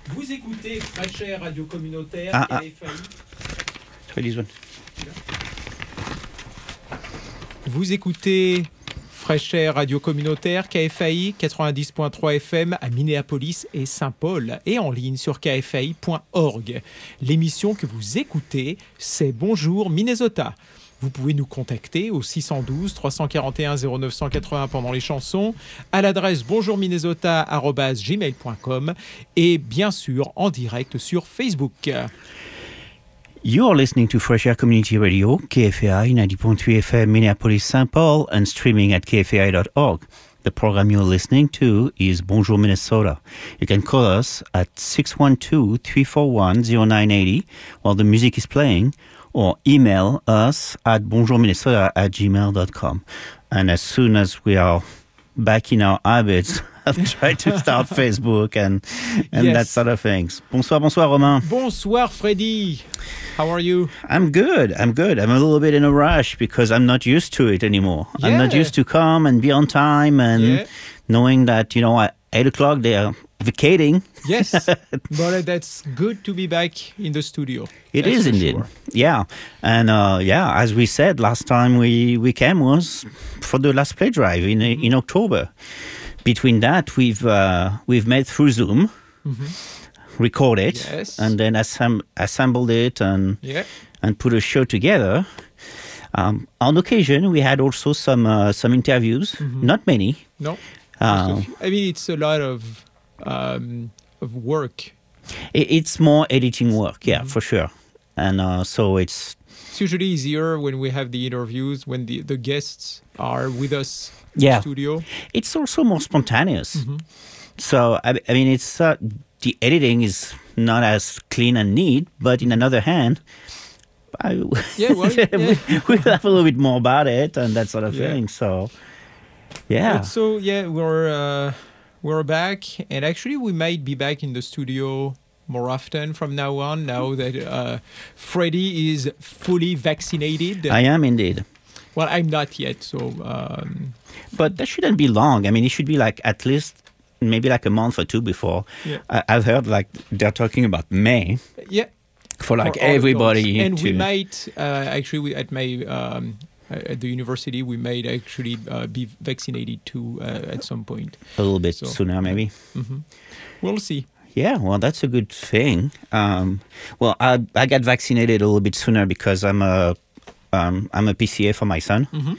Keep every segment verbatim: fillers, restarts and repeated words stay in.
Vous écoutez Fresh Air Radio Communautaire, Ah, K ah. F A I. Try this one. Vous écoutez Fresh Air Radio Communautaire, K F A I quatre-vingt-dix point trois F M à Minneapolis et Saint-Paul et en ligne sur k f a i point org. L'émission que vous écoutez, c'est Bonjour Minnesota. Vous pouvez nous contacter au six un deux, trois quatre un, zéro neuf huit un pendant les chansons, à l'adresse bonjourminnesota arobase gmail point com et bien sûr en direct sur Facebook. You're listening to Fresh Air Community Radio, K F A I ninety point three F M, Minneapolis, Saint Paul, and streaming at k f a i dot org. The program you're listening to is Bonjour Minnesota. You can call us at six one two, three four one, zero nine eight zero while the music is playing, or email us at bonjourminnesota at gmail dot com. And as soon as we are back in our habits, I'll try to start Facebook and and Yes. that sort of things. Bonsoir, bonsoir, Romain. Bonsoir Freddy, how are you? I'm good. I'm good. I'm a little bit in a rush because I'm not used to it anymore. I'm not Yeah. used to come and be on time and Yeah. knowing that, you know, at eight o'clock they are vacating. Yes, but that's good to be back in the studio. It That's is for indeed. sure. Yeah. And uh, yeah, as we said, last time we, we came was for the last play drive in Mm-hmm. in October. Between that, we've uh, we've made through Zoom, record it, Yes. and then assemb- assembled it and Yeah. and put a show together. Um, on occasion, we had also some uh, some interviews. Mm-hmm. Not many. No. Uh, Just a few- I mean, it's a lot of um, of work. it, it's more editing work, yeah, Mm-hmm. for sure. And uh, so it's It's usually easier when we have the interviews when the, the guests are with us in Yeah. the studio. it's also more spontaneous. Mm-hmm. So I, I mean, it's uh, the editing is not as clean and neat, but in another hand, I, Yeah, well, yeah. we, we laugh a little bit more about it and that sort of Yeah. thing. So yeah, But so yeah, we're uh, we're back, and actually we might be back in the studio more often from now on. Now that uh, Freddy is fully vaccinated. I am indeed. Well, I'm not yet, so um, But that shouldn't be long. I mean, it should be like at least maybe like a month or two before. Yeah. I, I've heard like they're talking about May yeah. for like for all everybody. adults. And to, we might uh, actually we, at my um, at the university we might actually uh, be vaccinated too uh, at some point. a little bit So, sooner, maybe. hmm We'll see. Yeah, well, that's a good thing. Um, well, I I got vaccinated a little bit sooner because I'm a um, I'm a P C A for my son. Mhm.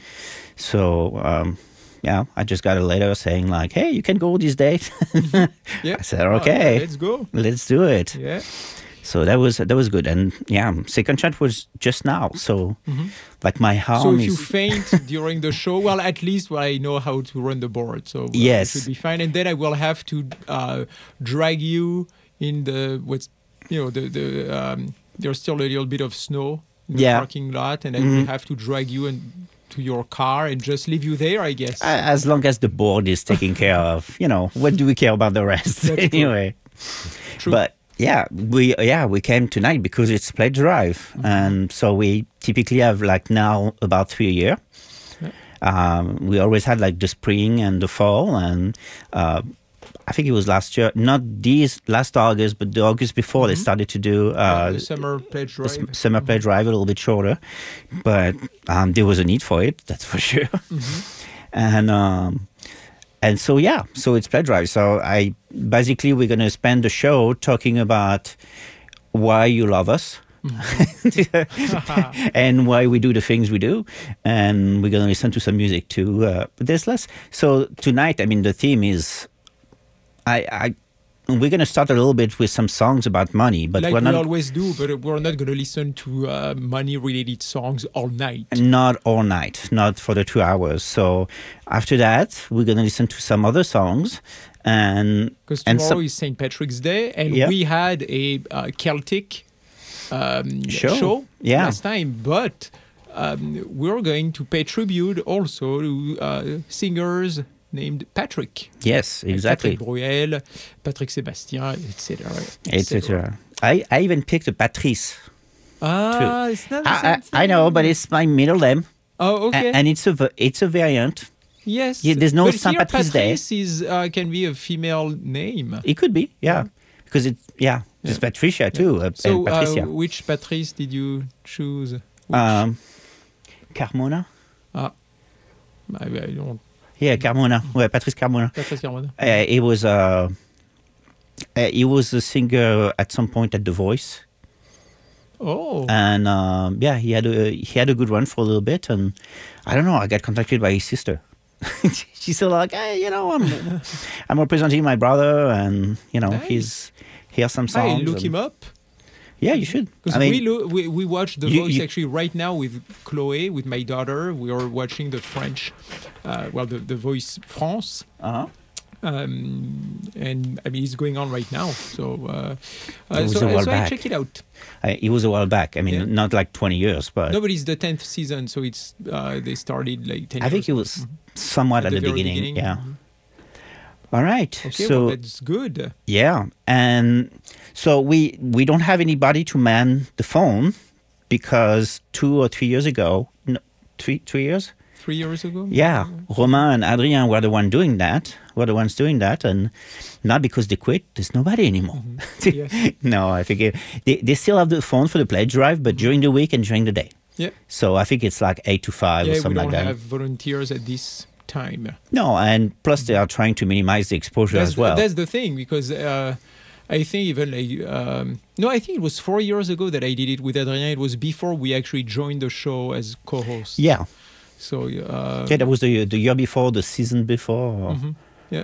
So um, yeah, I just got a letter saying like, "Hey, you can go this date." Yeah. I said, Oh, "Okay, yeah, let's go. let's do it." Yeah. So that was that was good, and yeah, second shot was just now. So like my So arm if you is faint during the show, well, at least well, I know how to run the board, so uh, Yes. it should be fine. And then I will have to uh, drag you in the what's you know the the um, there's still a little bit of snow in the Yeah. parking lot, and I will have to drag you and to your car and just leave you there, I guess. A- as long as the board is taken care of. You know, what do we care about the rest That's true. anyway? True. But yeah, we yeah we came tonight because it's play drive, Mm-hmm. and so we typically have like now about three a year. Yeah. Um, we always had like the spring and the fall, and uh, I think it was last year, not this last August, but the August before they started to do Uh, uh, the summer pledge the drive. s- summer play drive a little bit shorter, but um, there was a need for it, that's for sure. And um, and so yeah, so it's play drive. So I basically we're gonna spend the show talking about why you love us. And why we do the things we do, and we're gonna listen to some music too. Uh, but there's less. So tonight, I mean, the theme is, I, I, we're gonna start a little bit with some songs about money, but like we're we not always do, but we're not going to listen to uh, money-related songs all night. not all night, not for the two hours. So after that, we're gonna listen to some other songs, and Because and tomorrow some- is Saint Patrick's Day, and Yeah. we had a uh, Celtic um, Show. show Yeah. last time, but um, we're going to pay tribute also to uh, singers named Patrick. yes, exactly, Patrick Bruel, Patrick Sébastien, et cetera et cetera. I, I even picked a Patrice. Ah, it's not the I, same I, I know, thing. but it's my middle name, Oh, okay. a- and it's a va- it's a variant. yes. yeah, there's no but Saint here Patrick's Day. Patrice is, uh, can be a female name. It could be, yeah. because it, yeah, Yeah. it's Patricia too. Uh, So, and Patricia. uh, which Patrice did you choose? Which? um, Carmona? I, I don't. Yeah, Carmona. Ouais, Patrice Carmona. Patrice Carmona. Uh, he was uh, uh, he was a singer at some point at The Voice, Oh. and um, yeah, he had a he had a good run for a little bit, and I don't know. I got contacted by his sister. She's still like, hey, you know, I'm I'm representing my brother, and you know, Nice. he's here's some songs. Hey, look and- him up. Yeah, you should. Because I mean, we, lo- we we watch The you- Voice you- actually right now with Chloé, with my daughter. We are watching the French, uh, well, the, the Voice France. uh-huh. Um, and I mean, it's going on right now. So, uh, uh, It was so, a while so I back. check it out. Uh, it was a while back. I mean, Yeah. not like twenty years, but No, but it's the tenth season, so it's uh, they started like ten. I think it years. was somewhat at, At the, the very beginning. beginning. Yeah. Mhm. All right. Okay, so well, that's good. yeah, and so we we don't have anybody to man the phone because two or three years ago, no, three three years. Three years ago. Yeah, Romain and Adrien were the one doing that. Were the ones doing that, and not because they quit. There's nobody anymore. Yes. No, I think it, they they still have the phone for the pledge drive, but during the week and during the day. Yeah. So I think it's like eight to five Yeah, or we something don't like that. have volunteers at this time. No, and plus they are trying to minimize the exposure That's, as well. that's the thing, because uh, I think even like um, no, I think it was four years ago that I did it with Adrien. It was before we actually joined the show as co-hosts. Yeah, So uh, yeah, that was the the year before, the season before. mhm. Yeah.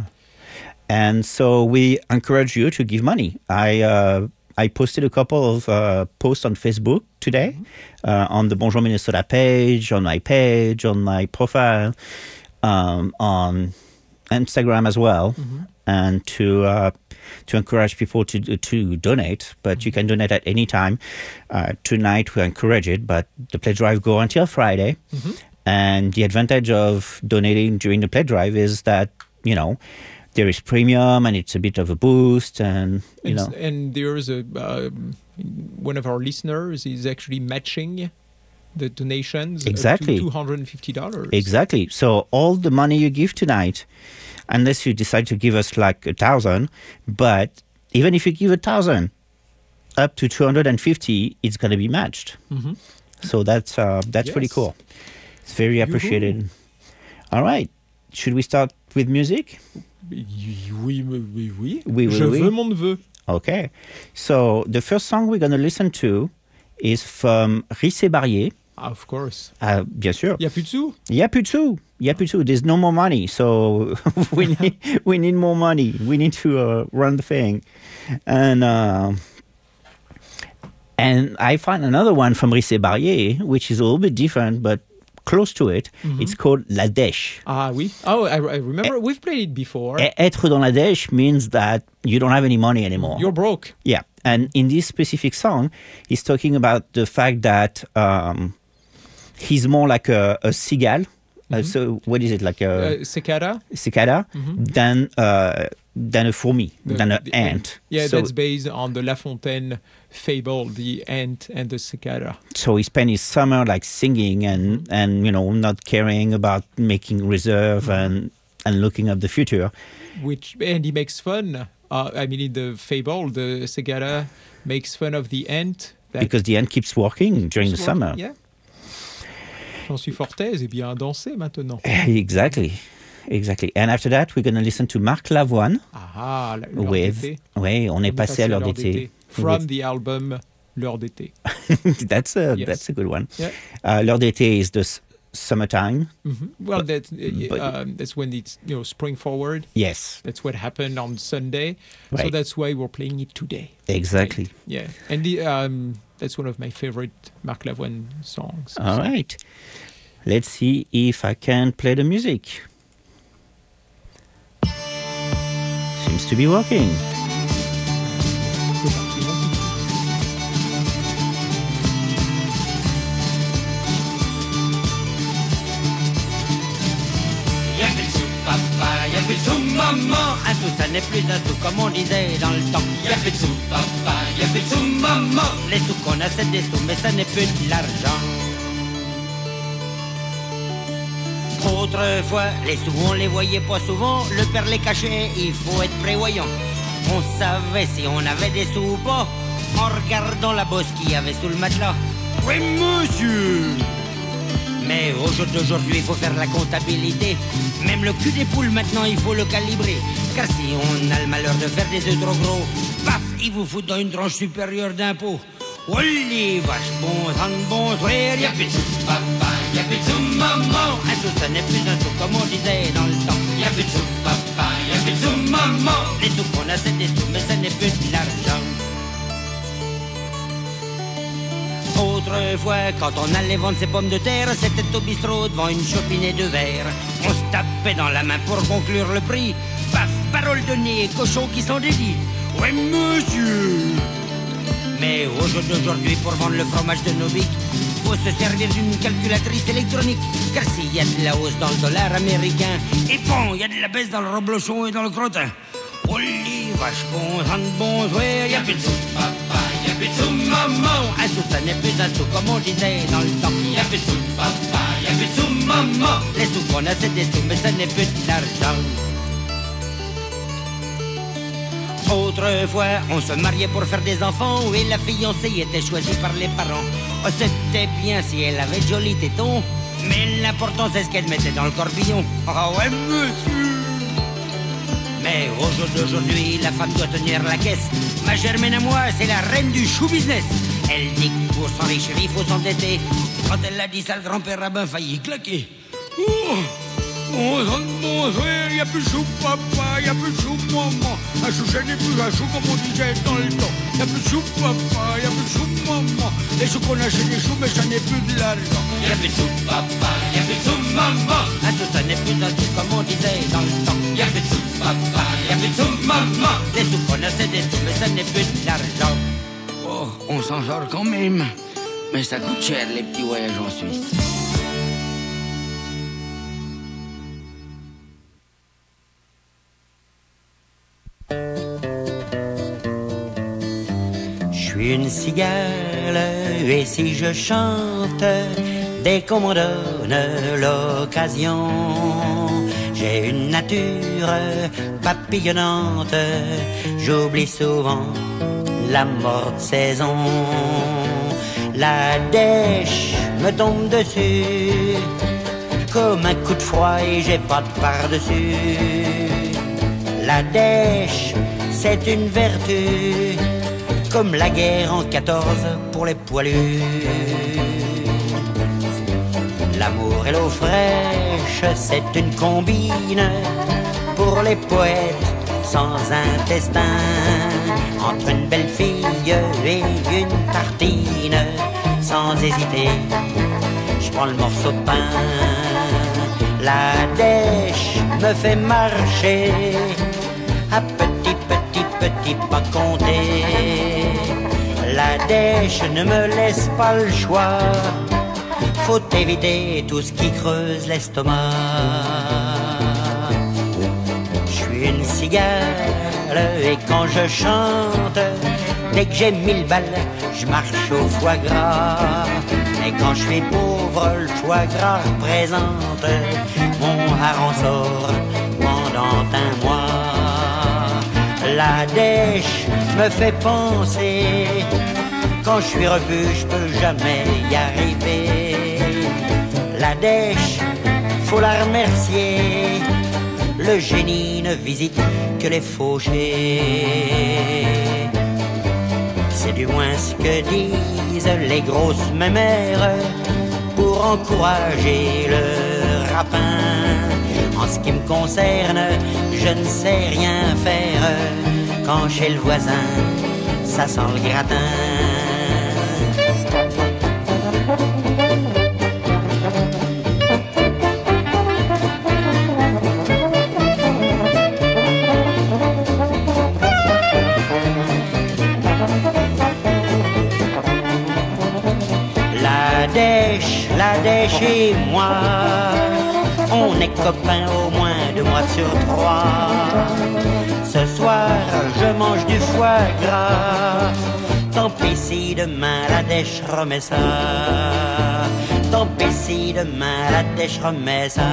And so we encourage you to give money. I uh, I posted a couple of uh, posts on Facebook today, uh, on the Bonjour Minnesota page, on my page, on my profile, um, on Instagram as well, and to uh, to encourage people to to donate. But you can donate at any time. Uh, tonight we encourage it, but the pledge drive go until Friday. And the advantage of donating during the pledge drive is that, you know, there is premium and it's a bit of a boost, and you and, know and there's a um, one of our listeners is actually matching the donations Exactly. up to two hundred and fifty dollars. exactly. So all the money you give tonight, unless you decide to give us like a thousand, but even if you give a thousand, up to two hundred and fifty, it's gonna be matched. Mhm. So that's uh, that's pretty Yes. cool. It's very appreciated. All right, should we start with music? Oui, oui, oui, oui. Oui, oui, Je oui. veux mon neveu. Okay. So the first song we're going to listen to is from Rissé Barrier. Ah, of course. Uh, bien sûr. Il y a plus de sous. Il y a plus de sous. Il y a plus de sous. There's no more money. So we need, we need more money. We need to uh, run the thing. And uh, and I find another one from Rissé Barrier, which is a little bit different, but close to it. It's called La Dèche. Ah oui. Oh, I, I remember. We've played it before. E- Être dans la dèche means that you don't have any money anymore. You're broke. Yeah, and in this specific song, he's talking about the fact that um, he's more like a, a seagull. Uh, so what is it, like a Uh, cicada. cicada than uh, than a fourmi, The- than an the ant. Yeah, so, that's based on the La Fontaine fable, the ant and the cicada. so he spent his summer like singing and and you know not caring about making reserve and and looking at the future. Which and he makes fun. Uh, I mean, in the fable, the cicada makes fun of the ant. That Because the ant keeps working during the keeps summer. working, Yeah. J'en suis fort aise et bien danser maintenant. Exactly, exactly. And after that, we're going to listen to Marc Lavoine Ah, la- l'heure with. d'été. Oui, on est On passé à l'heure d'été. From the album L'heure d'été. that's a Yes. that's a good one. Yeah. Uh, l'heure d'été is the s- summertime. Mhm. Well, that's uh, but- um, that's when it's you know spring forward. Yes, That's what happened on Sunday. So Right. that's why we're playing it today. exactly. Right. Yeah, and the, um, that's one of my favorite Marc Lavoine songs. All So- right. Let's see if I can play the music. Seems to be working. C'est parti, mon petit. Y'a plus de sous papa, y'a plus de sous maman. Un sou ça n'est plus un sou comme on disait dans le temps. Y'a plus de sous papa, y'a plus de sous maman. Les sous qu'on a c'est des sous mais ça n'est plus de l'argent. Autrefois, les sous on les voyait pas souvent. Le père les cachait, il faut être prévoyant. On savait si on avait des sous ou pas en regardant la bosse qu'il y avait sous le matelas. Oui, monsieur. Mais au jour d'aujourd'hui, il faut faire la comptabilité. Même le cul des poules, maintenant, il faut le calibrer. Car si on a le malheur de faire des œufs trop gros, paf, il vous fout dans une tranche supérieure d'impôt. Oh les vaches, bon sang, bon sourire, y'a plus de sous, papa, y'a plus de sous, maman. Un sou, ça n'est plus un sou, comme on disait dans le temps. Y'a plus de sous, papa, y'a plus de sous, maman. Les sous qu'on a, c'est des sous, mais ça n'est plus de l'argent. Autrefois, quand on allait vendre ses pommes de terre, c'était au bistrot devant une chopinée de verre. On se tapait dans la main pour conclure le prix. Paf, parole de nez, cochons qui sont dédits. Ouais, monsieur. Mais au jour d'aujourd'hui, pour vendre le fromage de Nobic, faut se servir d'une calculatrice électronique. Car s'il y a de la hausse dans le dollar américain, et bon, il y a de la baisse dans le reblochon et dans le crottin. Oh les vaches, bon sang, bon sourire, y'a plus de sous, papa, y'a plus de sous, maman. Un sou, ça n'est plus un sou, comme on disait dans le temps. Y'a plus de sous, papa, y'a plus de sous, maman. Les sous qu'on a, c'est des sous, mais ça n'est plus de l'argent. Autrefois, on se mariait pour faire des enfants et la fiancée était choisie par les parents. Oh, c'était bien si elle avait de jolis tétons, mais l'important c'est ce qu'elle mettait dans le corbillon. Ah ouais, monsieur. Mais au jour d'aujourd'hui, la femme doit tenir la caisse. Ma Germaine à moi, c'est la reine du show business. Elle dit que pour s'enrichir, il faut s'endetter. Quand elle l'a dit ça, le grand-père rabbin faillit claquer. Oh. Oh, mon frère, y'a plus de sous, papa, y'a plus de sous, maman. Un sou, ça n'est plus un sou, comme on disait dans le temps. Y'a plus de sous, papa, y'a plus de sous, maman. Les sous qu'on a, c'est des sous, mais ça n'est plus de l'argent. Y'a plus de sous, papa, y'a plus de sous, maman. Un sou, ça n'est plus un sou, comme on disait dans le temps. Y'a plus de sous, papa, y'a plus de sous, maman. Les sous qu'on a, c'est des sous, mais ça n'est plus de l'argent. Oh, on s'en sort quand même. Mais ça coûte cher, les petits voyages en Suisse. Une cigale, et si je chante dès qu'on m'en donne l'occasion, j'ai une nature papillonnante, j'oublie souvent la morte saison. La dèche me tombe dessus comme un coup de froid et j'ai pas de par-dessus. La dèche, c'est une vertu, comme la guerre en quatorze pour les poilus. L'amour et l'eau fraîche, c'est une combine pour les poètes sans intestin. Entre une belle fille et une tartine, sans hésiter, je prends le morceau de pain. La dèche me fait marcher à petit, petit, petit pas compter. La dèche ne me laisse pas le choix, faut éviter tout ce qui creuse l'estomac. Je suis une cigale et quand je chante, dès que j'ai mille balles, je marche au foie gras. Et quand je suis pauvre, le foie gras représente mon hareng sort pendant un mois. La dèche me fait penser, quand je suis revu, je peux jamais y arriver. La dèche, faut la remercier, le génie ne visite que les fauchés. C'est du moins ce que disent les grosses mémères pour encourager le rapin. En ce qui me concerne, je ne sais rien faire quand chez le voisin, ça sent le gratin. La dèche, la dèche et moi, on est copains au moins deux mois sur trois. Ce soir, je mange du foie gras. Tant pis si demain la dèche remet ça. Tant pis si demain la dèche remet ça.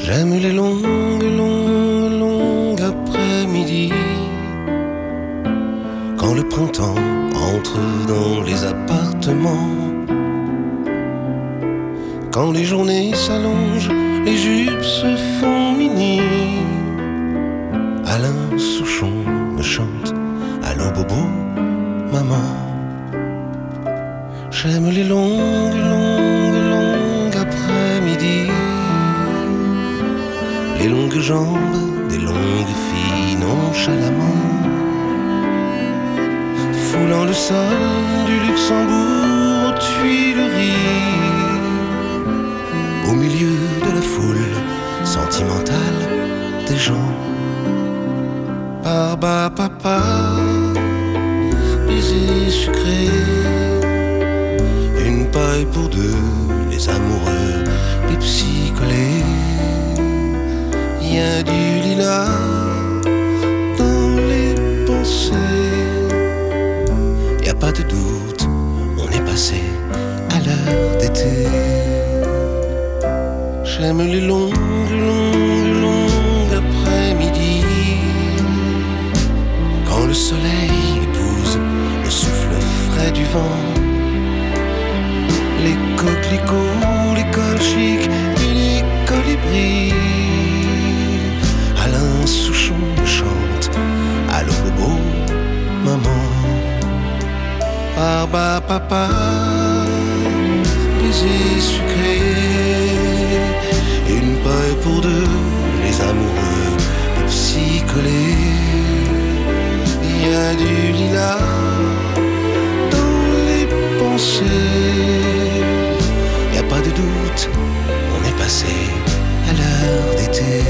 J'aime les longues, longues, longues après-midi, quand le printemps entre dans les appartements, quand les journées s'allongent, les jupes se font mini. Alain Souchon me chante allô bobo, maman. J'aime les longues, longues, longues après-midi, les longues jambes des longues filles nonchalamment, foulant le sol du Luxembourg aux Tuileries, au milieu de la foule sentimentale des gens. Barba papa, baiser sucré, une paille pour deux, les amoureux, les psycholés. Y a du lilas dans les pensées, y a pas de doute, on est passé à l'heure d'été. J'aime les longues, longues, longues après-midi, quand le soleil épouse le souffle frais du vent, les coquelicots, les cols chics et les colibris. Alain Souchon me chante allô bobo, maman. Barba papa, baiser sucré, une paille pour deux, les amoureux, les psycholés. Y a du lilas dans les pensées, y a pas de doute, on est passé à l'heure d'été.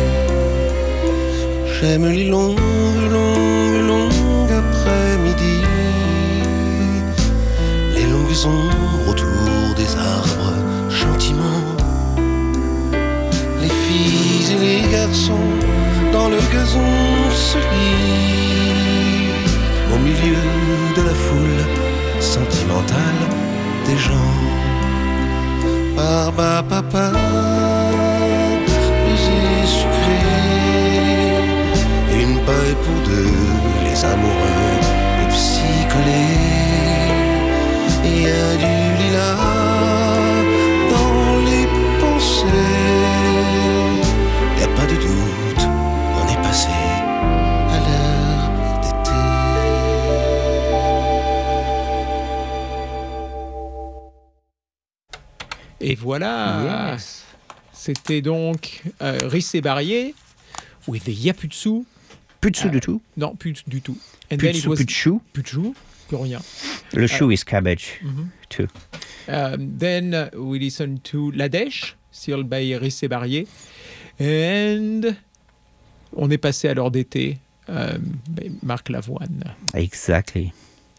J'aime les longues, longues, longues après-midi, les longues ombres autour des arbres gentiment, les filles et les garçons dans le gazon se lient, au milieu de la foule sentimentale des gens. Barba papa, baiser sucré, une paille pour deux, les amoureux, les psycholés. Il y a du lilas dans les pensées, y a pas de doute, on est passé à l'heure d'été. Et voilà, Yes. c'était donc euh, Rissé Barrier with the Yaputsu. Plus de sous Ah. du tout. Non, plus du tout. And Plus then de it sous, was- plus de chou. plus de chou, plus rien. Le chou is cabbage Mhm. too. Um, then uh, we listened to La Dèche, still by Rissé Barrier. And on est passé à l'heure d'été, um, by Marc Lavoine. Exactly.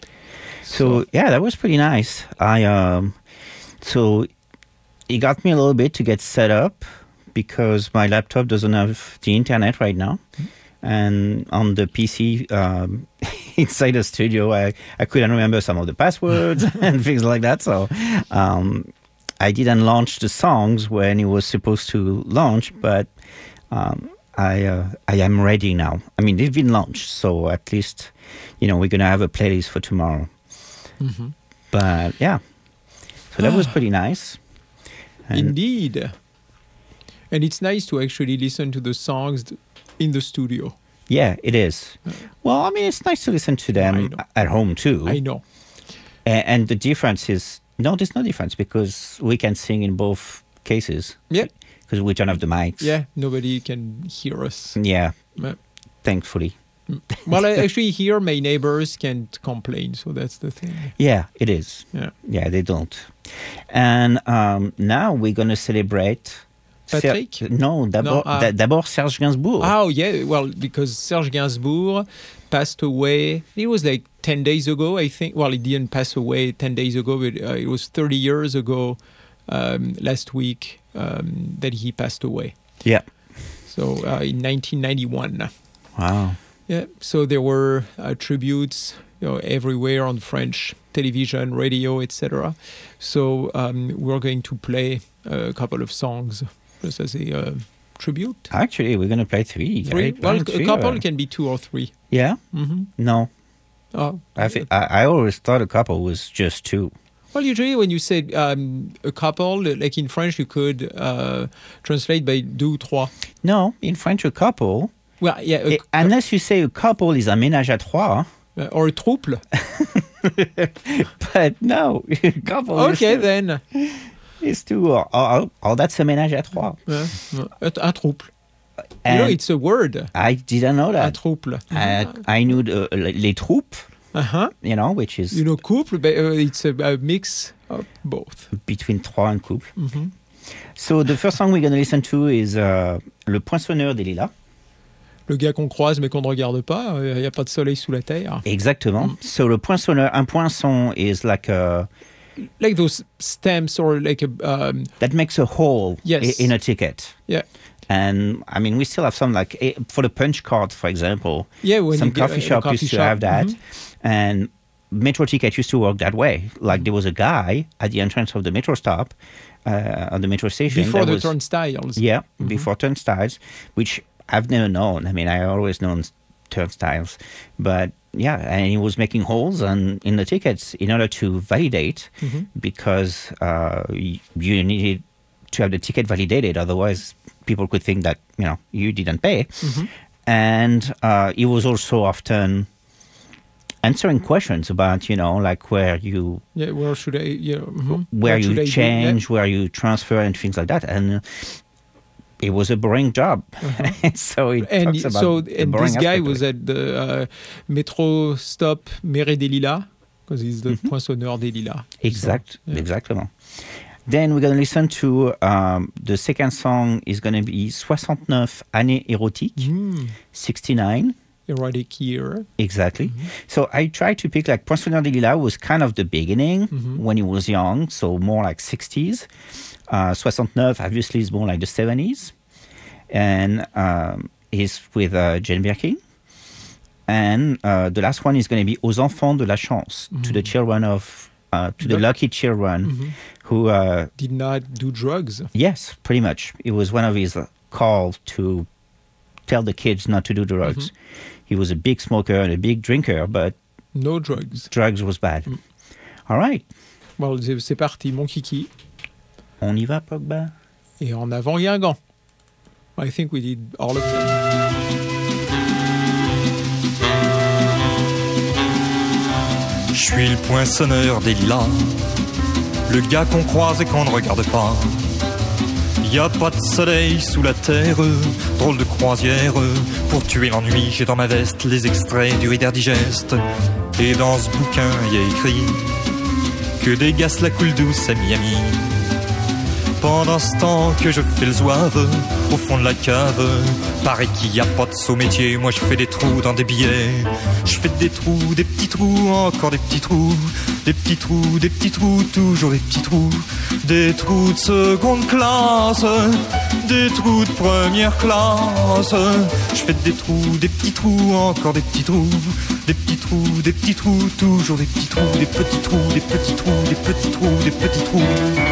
So yeah, that was pretty nice. I um, so it got me a little bit to get set up because my laptop doesn't have the internet right now, and on the P C um, inside the studio, I I couldn't remember some of the passwords and things like that. So um, I didn't launch the songs when it was supposed to launch, but um, I uh, I am ready now. I mean, they've been launched, so at least you know we're gonna have a playlist for tomorrow. Mhm. But yeah, so that was pretty nice. And Indeed. And it's nice to actually listen to the songs in the studio. yeah, it is. Well, I mean, it's nice to listen to I them know. at home too. I know. A- And the difference is no, there's no difference because we can sing in both cases. Yeah. Because we don't have the mics. Yeah, nobody can hear us. Yeah. Yeah. Thankfully. Well, I actually here my neighbors can't complain, so that's the thing. Yeah, it is. Yeah. Yeah, they don't. And um, now we're going to celebrate. Ser- Patrick? non, d'abord, ah. d'a- d'abord Serge Gainsbourg. Oh, yeah, well, because Serge Gainsbourg passed away, it was like ten days ago, I think. Well, he didn't pass away ten days ago, but uh, it was thirty years ago um, last week um, that he passed away. Yeah. So uh, in nineteen ninety-one. Wow. Yeah, so there were uh, tributes, you know, everywhere on French television, radio, et cetera. So um, we're going to play a couple of songs just as a uh, tribute? Actually, we're going to play three. Three? Right? Well, Three a couple or- can be two or three. Yeah? Mm-hmm. No. Oh. I, thi- I I always thought a couple was just two. Well, usually when you say um, a couple, like in French, you could uh, translate by deux ou trois. No, in French, a couple, Well, yeah, a, eh, unless you say a couple is un ménage à trois, uh, or a trouble. but no, a couple Okay, is, then. is two. Oh, oh, oh, that's a ménage à trois. Uh, uh, un trouble. You And know, it's a word. I didn't know Un that. trouble. I, I knew the, les troupes, Uh-huh. you know, which is You know, couple, but uh, it's a, a mix of both. between trois and couple. Mhm. So the first song we're going to listen to is uh, Le Poinçonneur des Lilas. Le gars qu'on croise mais qu'on ne regarde pas, il n'y a pas de soleil sous la terre. Exactement. So le poinçonneur, un poinçon is like a, Like those stamps or like a... Um, that makes a hole Yes. i- in a ticket. yeah. And I mean, we still have some like eh, for the punch card, for example. Yeah, when some you get coffee a- a shop coffee used to shop, have that, mhm. and Metro Ticket used to work that way. Like there was a guy at the entrance of the metro stop, uh, on the metro station. Before that the was, turnstiles. Yeah, before turnstiles, which I've never known. I mean, I always known turnstiles, but yeah, and he was making holes on in the tickets in order to validate, Mhm. because uh, y- you needed to have the ticket validated. Otherwise, people could think that you know you didn't pay. Mhm. And uh, he was also often answering questions about you know like where you Yeah, where should I... Yeah, mhm. where What should you I do? change, where you transfer, and things like that. And uh, it was a boring job. so it Yeah. And talks about so, the and boring this guy aspect of was it. at the uh, metro stop Mairie des Lilas, because he's the poinçonneur des Lilas. Exact, So, yeah. exactement. Then we're going to listen to um, the second song is going to be soixante-neuf années érotiques, Mm, sixty-nine. erotic year. Exactly. So I tried to pick like Poinçonneur des Lilas was kind of the beginning when he was young, so more like sixties. Uh, soixante-neuf obviously is more like the seventies. And um, he's with uh, Jane Birkin. And uh, the last one is going to be Aux enfants de la chance, to the children of, uh, to the Luck- lucky children who, uh, Did not do drugs. yes, pretty much. It was one of his uh, calls to tell the kids not to do drugs. He was a big smoker and a big drinker, but No drugs. drugs was bad. All right. Bon, c'est c'est parti, mon kiki. On y va, Pogba? Et en avant Guingamp. I think we did all of them. Je suis le poinçonneur des lilas, le gars qu'on croise et qu'on ne regarde pas. Y a pas de soleil sous la terre, drôle de croisière. Pour tuer l'ennui, j'ai dans ma veste les extraits du Reader Digest. Et dans ce bouquin, y a écrit que des gars la coule douce à Miami. Pendant ce temps que je fais le zouave au fond de la cave, paraît qu'il y a pas de saut métier. Moi je fais des trous dans des billets. Je fais des trous, des petits trous, encore des petits trous. Des petits trous, des petits trous, toujours des petits trous. Des trous de seconde classe, des trous de première classe. Je fais des trous, des petits trous, encore des petits trous. Des petits trous, des petits trous, toujours des petits trous. Des petits trous, des petits trous, des petits trous, des petits trous.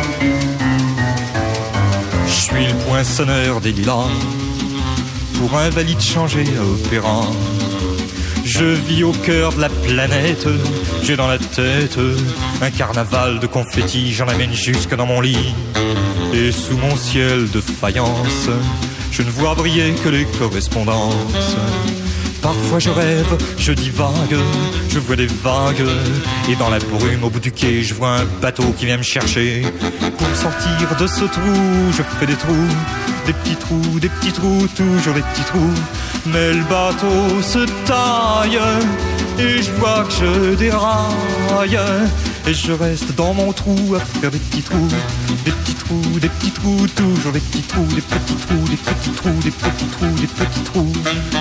Je suis le poinçonneur des lilas, pour un valide changé à opéra. Je vis au cœur de la planète, j'ai dans la tête un carnaval de confettis, j'en amène jusque dans mon lit. Et sous mon ciel de faïence, je ne vois briller que les correspondances. Parfois je rêve, je divague, je vois des vagues. Et dans la brume au bout du quai, je vois un bateau qui vient me chercher. Pour me sortir de ce trou, je fais des trous. Des petits trous, des petits trous, toujours des petits trous. Mais le bateau se taille et je vois que je déraille. Et je reste dans mon trou à faire des petits trous. Des petits trous, des petits trous, toujours des petits trous. Des petits trous, des petits trous, des petits trous, des petits trous.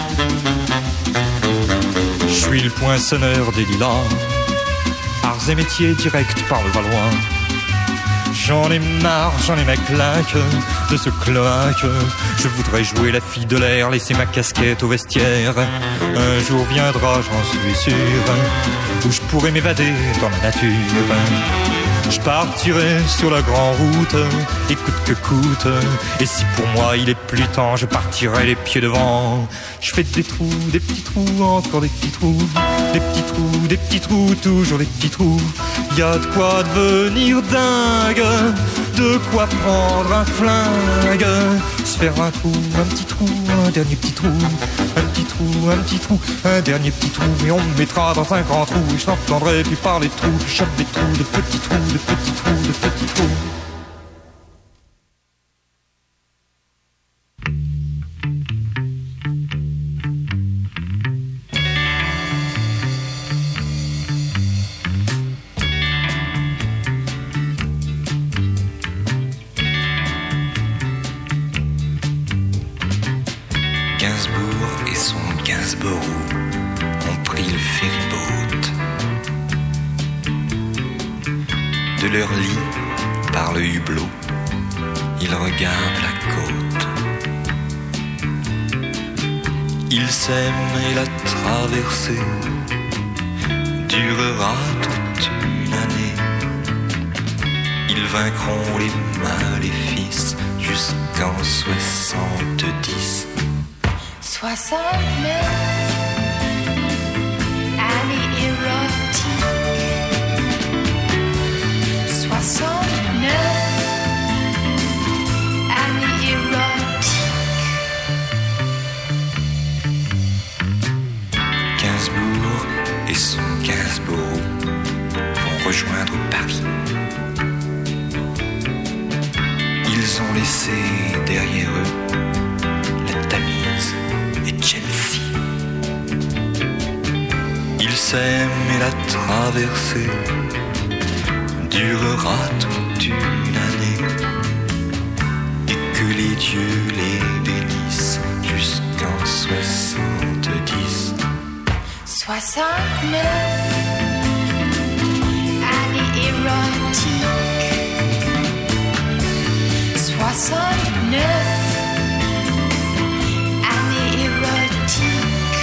Je suis le poinçonneur des lilas, arts et métiers direct par le Valois. J'en ai marre, j'en ai ma claque de ce cloaque. Je voudrais jouer la fille de l'air, laisser ma casquette au vestiaire. Un jour viendra, j'en suis sûr, où je pourrai m'évader dans la nature. je partirai sur la grande route, et coûte que coûte. Et si pour moi il est plus temps, je partirai les pieds devant. Je fais des trous, des petits trous, encore des petits trous, des petits trous, des petits trous, toujours des petits trous. Y a de quoi devenir dingue, de quoi prendre un flingue, se faire un trou, un petit trou, un dernier petit trou, un petit trou, un petit trou, un dernier petit trou, et on me mettra dans un grand trou, et je n'entendrai plus parler de trous, je chope des trous, de petits trous, de petits trous, de petits trous. Gainsbourg et son Gainsborough ont pris le ferryboat. De leur lit, par le hublot, ils regardent la côte. Ils s'aiment et la traversée durera toute une année. Ils vaincront les maléfices jusqu'en soixante-dix. Soixante-neuf, année érotique. Soixante-neuf, année érotique. Gainsbourg et son Gainsborough vont rejoindre Paris. Ils ont laissé derrière eux la Tamise et Chelsea. Ils s'aiment et la traversée durera toute une année, et que les dieux les bénissent jusqu'en soixante-dix. Soixante-neuf, année érotique. Soixante-neuf, année érotique.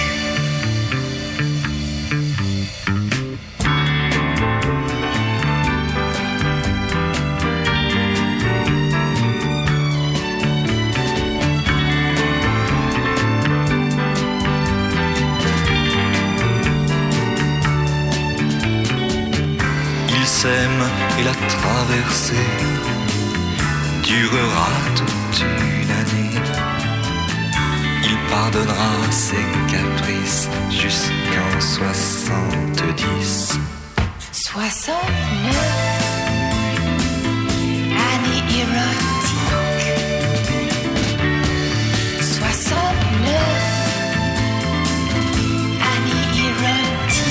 Ils s'aiment et la traversée durera toute une année. Il pardonnera ses caprices jusqu'en soixante-dix. Soixante-neuf, année érotique. Soixante-neuf, année érotique.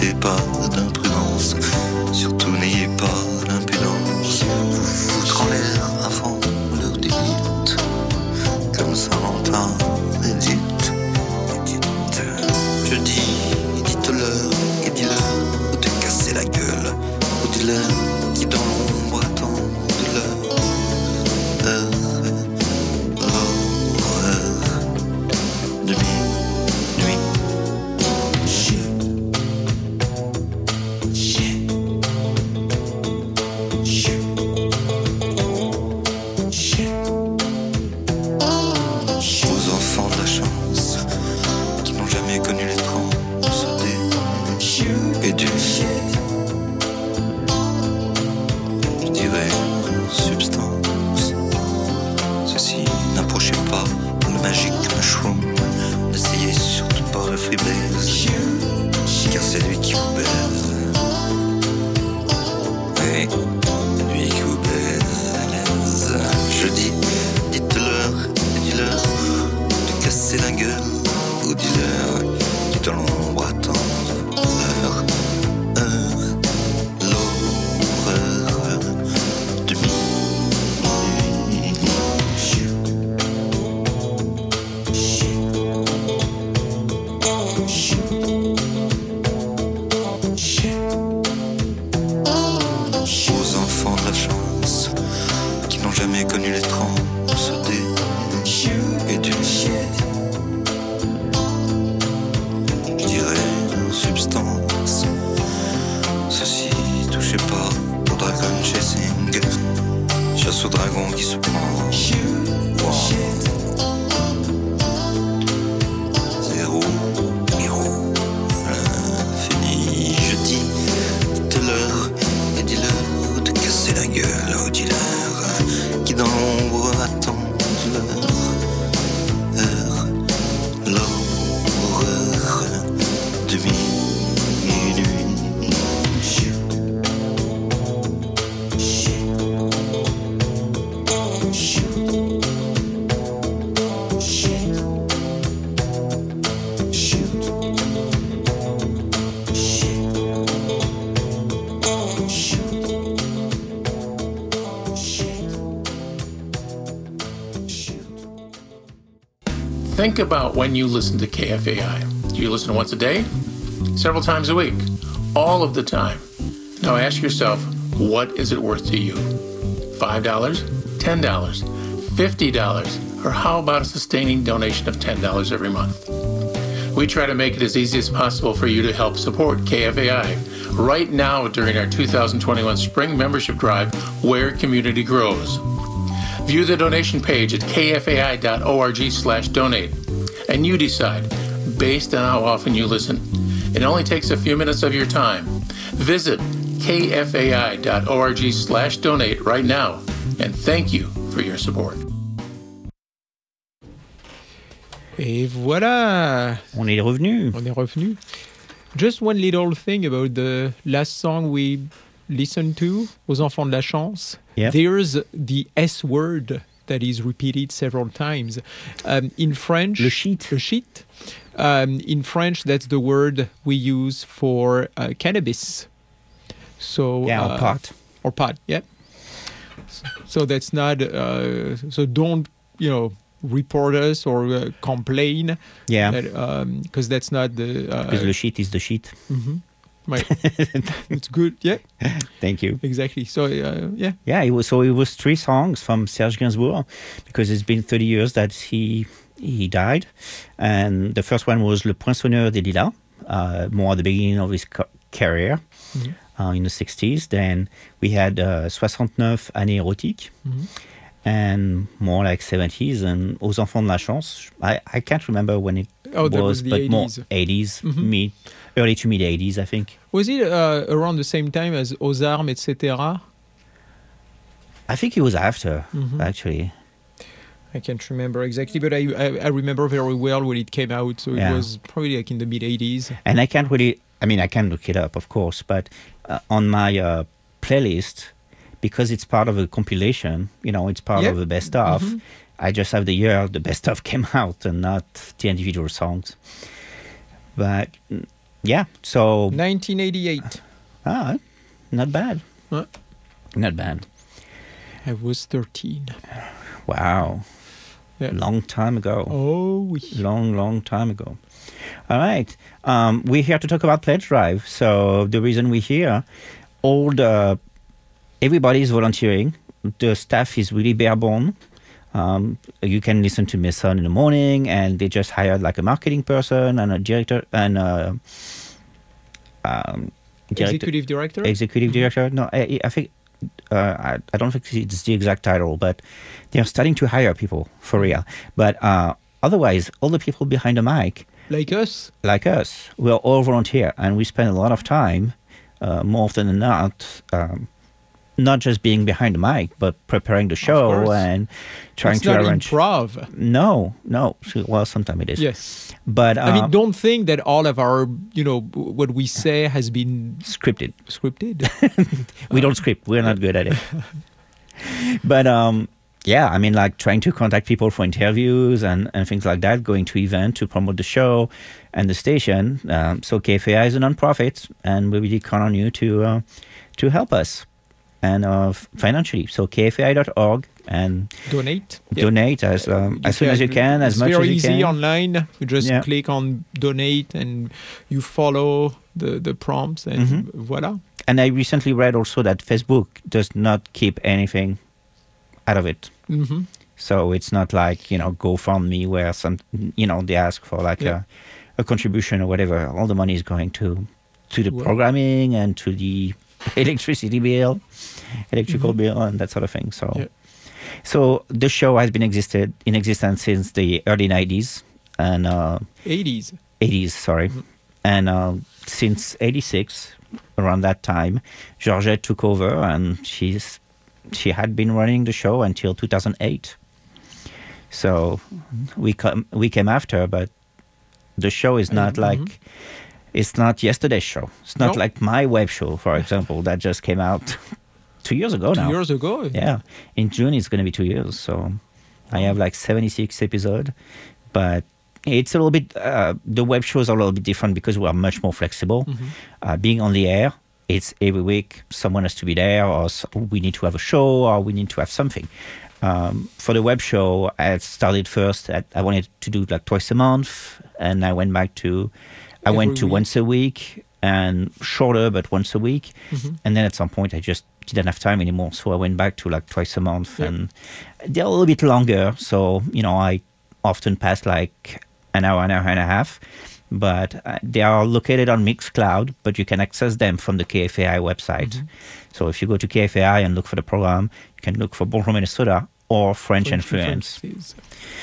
profitez pas d'imprudence, surtout n'ayez pas d'impudence. Vous foutre en l'air avant l'heure des dites, comme Saint-Valentin est dite. Je dis, dites-leur et dis-leur de casser la gueule aux dealers qui dans l'ombre attendent leur heure, l'horreur de minuit. Aux enfants de la chance qui n'ont jamais connu les transes des et du je dirais substance. Ceci, n'approchez pas le magique mushroom, n'essayez surtout pas le freebase, car c'est lui qui vous baise. Oui, lui qui vous baise à l'aise. Je dis, dites-leur et dis-leur de casser la gueule aux dealers qui dans l'ombre attendent leur heure, l'horreur de minuit. Aux enfants de la chance qui n'ont jamais connu les transes des et du je dirais substance. Ceci, touchez pas au dragon chasing, chasse au dragon qui se prend. Wow. Zéro, héros, l'infini. Je dis, dites-leur et dis-leur de casser la gueule aux dealers qui dans l'ombre attendent leur heure, l'horreur de minuit. Think about when you listen to K F A I. Do you listen once a day? Several times a week? All of the time? Now ask yourself, what is it worth to you? five dollars? ten dollars? fifty dollars? Or how about a sustaining donation of ten dollars every month? We try to make it as easy as possible for you to help support K F A I right now during our two thousand twenty-one Spring Membership Drive, Where Community Grows. View the donation page at kfai.org slash donate, and you decide, based on how often you listen. It only takes a few minutes of your time. Visit kfai.org slash donate right now, and thank you for your support. Et voilà, On est revenu. on est revenu. Just one little thing about the last song we listened to, Aux Enfants de la Chance. Yeah. There's the S word that is repeated several times. Um, in French, Le shit. Le shit. Um, in French, that's the word we use for uh, cannabis. So Yeah, uh, or pot. Or pot, yeah. So that's not. Uh, so don't you know report us or uh, complain. Yeah. Because that's not the. Uh, Because le shit is the shit. mhm. Right. It's good. Yeah. Thank you. Exactly. So uh, yeah. Yeah, it was, so it was three songs from Serge Gainsbourg, because it's been thirty years that he he died. And the first one was Le Poinçonneur des Lilas, uh, more at the beginning of his ca- career, Mhm. uh, in the sixties. Then we had uh, soixante-neuf Années Érotiques, Mhm. and more like seventies, and Aux Enfants de la Chance. I, I can't remember when it Oh, that was, was the but more eighties. eighties, Mhm. mid, early to mid eighties, I think. Was it uh, around the same time as Aux Armes, et cetera? I think it was after, Mhm. actually. I can't remember exactly, but I, I I remember very well when it came out. So Yeah. it was probably like in the mid eighties. And I can't really, I mean, I can look it up, of course, but uh, on my uh, playlist, because it's part of a compilation, you know, it's part Yeah. of the best of, Mhm. I just have the year the best of came out and not the individual songs. But Yeah, so nineteen eighty-eight. ah, not bad. Huh? Not bad. I was thirteen. Wow. Yeah. Long time ago. Oh, oui. Long, long time ago. All right. Um, we're here to talk about Pledge Drive. So the reason we're here, all the, everybody's volunteering. The staff is really bare bone. Um, you can listen to Mason in the morning, and they just hired like a marketing person and a director and a, um, director, Executive director? executive Mm-hmm. director. No, I, I think uh, I, I don't think it's the exact title, but they're starting to hire people for real. But uh, otherwise, all the people behind the mic, Like us? like us, we're all volunteer, and we spend a lot of time, uh, more often than not, um, not just being behind the mic, but preparing the show course. and trying It's to not arrange. improv. No, no. Well, sometimes it is. Yes. But uh, I mean, don't think that all of our, you know, what we say has been scripted. scripted. We don't script. We're not good at it. But um, yeah, I mean, like trying to contact people for interviews and, and things like that, going to events to promote the show and the station. Um, so K F A I is a nonprofit, and we really count on you to uh, to help us and uh, financially. So K F A I dot org and Donate. Yep. donate as um, as soon as you can, as it's much very as you easy can. online. You just Yeah. click on donate and you follow the, the prompts and Mhm. voila. And I recently read also that Facebook does not keep anything out of it. hmm So it's not like, you know, GoFundMe where some, you know, they ask for like Yeah. a, a contribution or whatever. All the money is going to to the Well. programming and to the electricity bill, electrical Mhm. bill, and that sort of thing. So, Yeah. so the show has been existed in existence since the early nineties and uh, eighties. eighties, sorry, Mhm. and uh, since eighty-six, around that time, Georgette took over, and she's she had been running the show until two thousand eight. So we come we came after, but the show is not Mhm. like it's not yesterday's show. It's not No. like my web show, for example, that just came out two years ago Two now. years ago. Yeah, in June it's going to be two years. So I have like seventy-six episodes, but it's a little bit. Uh, the web shows are a little bit different because we are much more flexible. Mhm. Uh, being on the air, it's every week someone has to be there, or s we need to have a show, or we need to have something. Um, for the web show, I started first. At, I wanted to do like twice a month, and I went back to. I Every went to week. once a week and shorter, but once a week. Mhm. And then at some point, I just didn't have time anymore, so I went back to like twice a month, Yep. and they're a little bit longer. So you know, I often pass like an hour, an hour and a half. But uh, they are located on Mixcloud, but you can access them from the K F A I website. Mhm. So if you go to K F A I and look for the program, you can look for Bonjour Minnesota or French, French Influence. influences.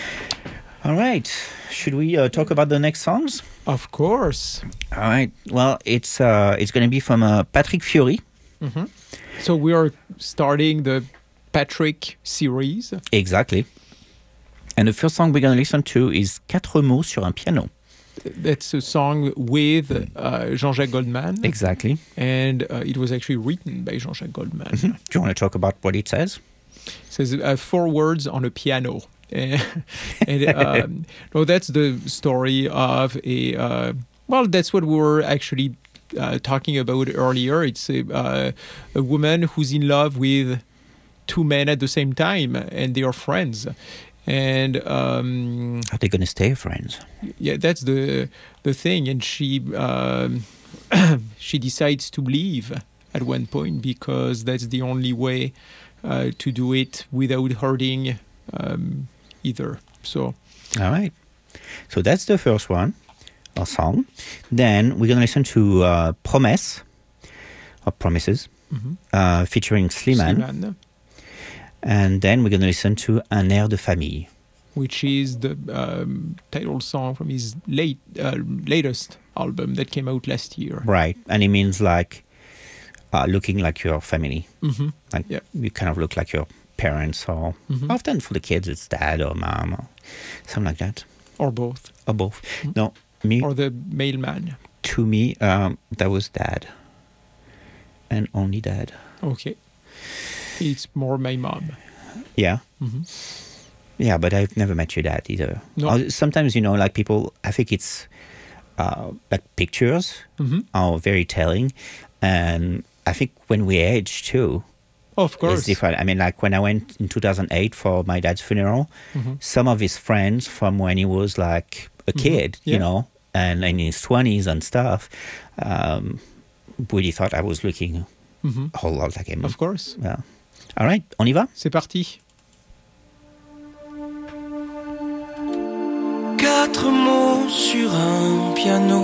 All right. Should we uh, talk about the next songs? Of course. All right. Well, it's uh, it's going to be from uh, Patrick Fiori. Mhm. So we are starting the Patrick series. Exactly. And the first song we're going to listen to is Quatre mots sur un piano. That's a song with uh, Jean-Jacques Goldman. Exactly. And uh, it was actually written by Jean-Jacques Goldman. Mhm. Do you want to talk about what it says? It says uh, four words on a piano. and um, no, that's the story of a. Uh, well, that's what we were actually uh, talking about earlier. It's a, uh, a woman who's in love with two men at the same time, and they are friends. And um, Are they going to stay friends? yeah, that's the the thing. And she um, she decides to leave at one point because that's the only way uh, to do it without hurting um, either. So All right. So that's the first one, our song. Then we're going to listen to uh, Promesse, or Promises, mhm. uh, featuring Slimane. Slimane, And then we're going to listen to Un air de famille. which is the um, title song from his late uh, latest album that came out last year. Right. And it means like uh, looking like your family. hmm Like Yeah. you kind of look like your parents, or Mhm. often for the kids it's dad or mom or something like that. Or both. Or both. Mhm. No, me, Or the mailman. to me, um, that was dad. And only dad. Okay. It's more my mom. Yeah. hmm Yeah, but I've never met your dad either. No. Uh, Sometimes, you know, like people, I think it's uh, like pictures Mhm. are very telling, and I think when we age too, Of course. it's different. I mean, like when I went in two thousand eight for my dad's funeral, Mhm. some of his friends from when he was like a kid, Yeah. you know, and in his twenties and stuff, um, really thought I was looking Mhm. a whole lot like him. Of course. Yeah. All right, on y va? C'est parti. Quatre mots sur un piano,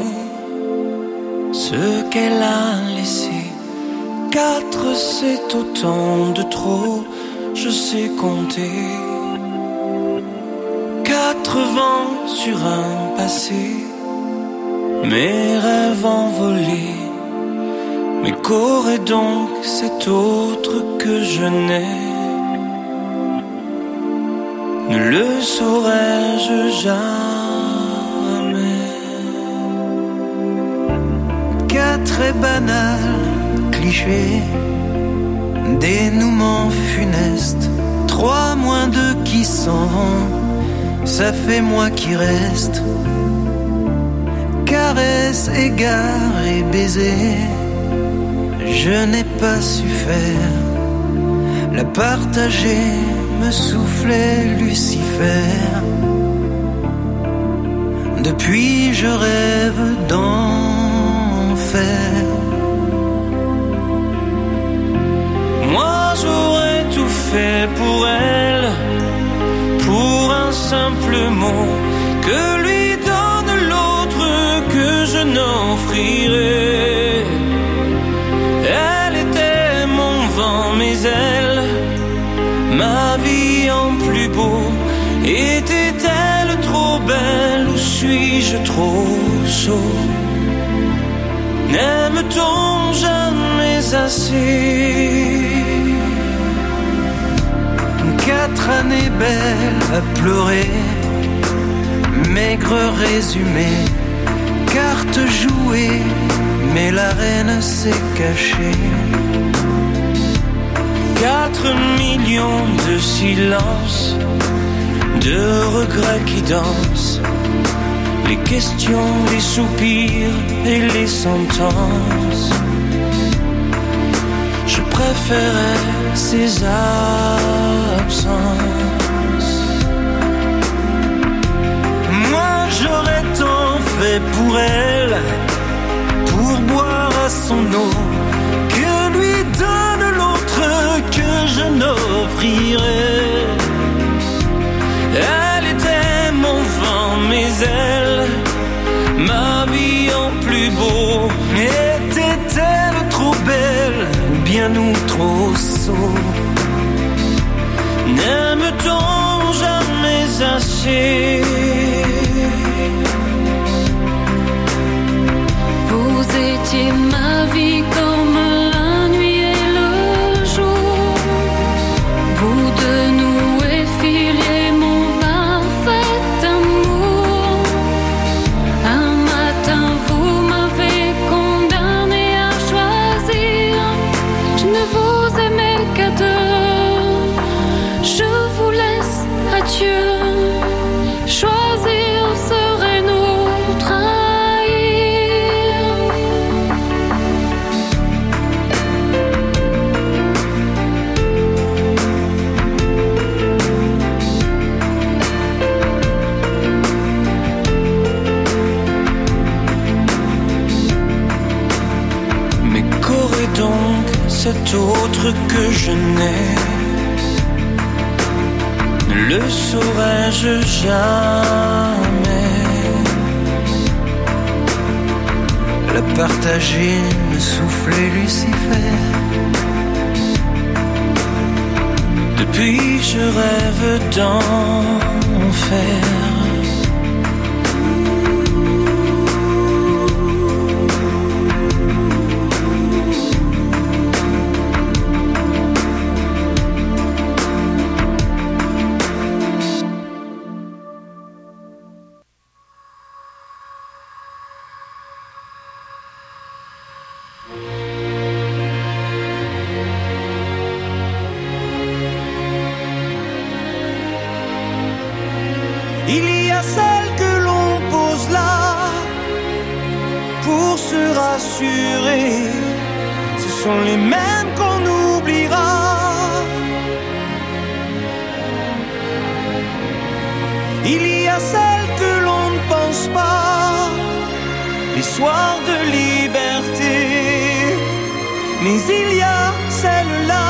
ce qu'elle a laissé. Quatre, c'est autant de trop, je sais compter. Quatre vents sur un passé, mes rêves envolés. Mais qu'aurait donc cet autre que je n'ai? Ne le saurais-je jamais. Quatre est banal, cliché, dénouement funeste. Trois moins deux qui s'en vont, ça fait moi qui reste. Caresse, égard et baiser, je n'ai pas su faire. La partager me soufflait Lucifer. Depuis je rêve d'enfer. Moi j'aurais tout fait pour elle, pour un simple mot que lui donne l'autre que je n'offrirai. Elle était mon vent, mes ailes, ma vie en plus beau. Était-elle trop belle ou suis-je trop sot? N'aime-t-on jamais assez? Quatre années belles à pleurer, maigre résumé, carte jouée, mais la reine s'est cachée. Quatre millions de silences, de regrets qui dansent, les questions, les soupirs et les sentences. Je préférais ces absences. Moi j'aurais tant fait pour elle, pour boire à son eau, que lui donne l'autre que je n'offrirai. Elle était mon vent, mes ailes, ma vie en plus beau. Était-elle trop belle ou bien nous trop sots? N'aime-t-on jamais assez? Vous étiez ma vie comme la nuit et le jour. Vous deux nous effiliez mon parfait amour. Un matin vous m'avez condamné à choisir. Je ne vous aimais qu'à deux. Je vous laisse à Dieu. Choisir serait nous trahir. Mais qu'aurait donc cet autre que je n'ai? Ne le saurais-je jamais? La partager me soufflait Lucifer. Depuis je rêve d'enfer. Il pour se rassurer. Ce sont les mêmes qu'on oubliera. Il y a celles que l'on ne pense pas, les soirs de liberté. Mais il y a celle-là,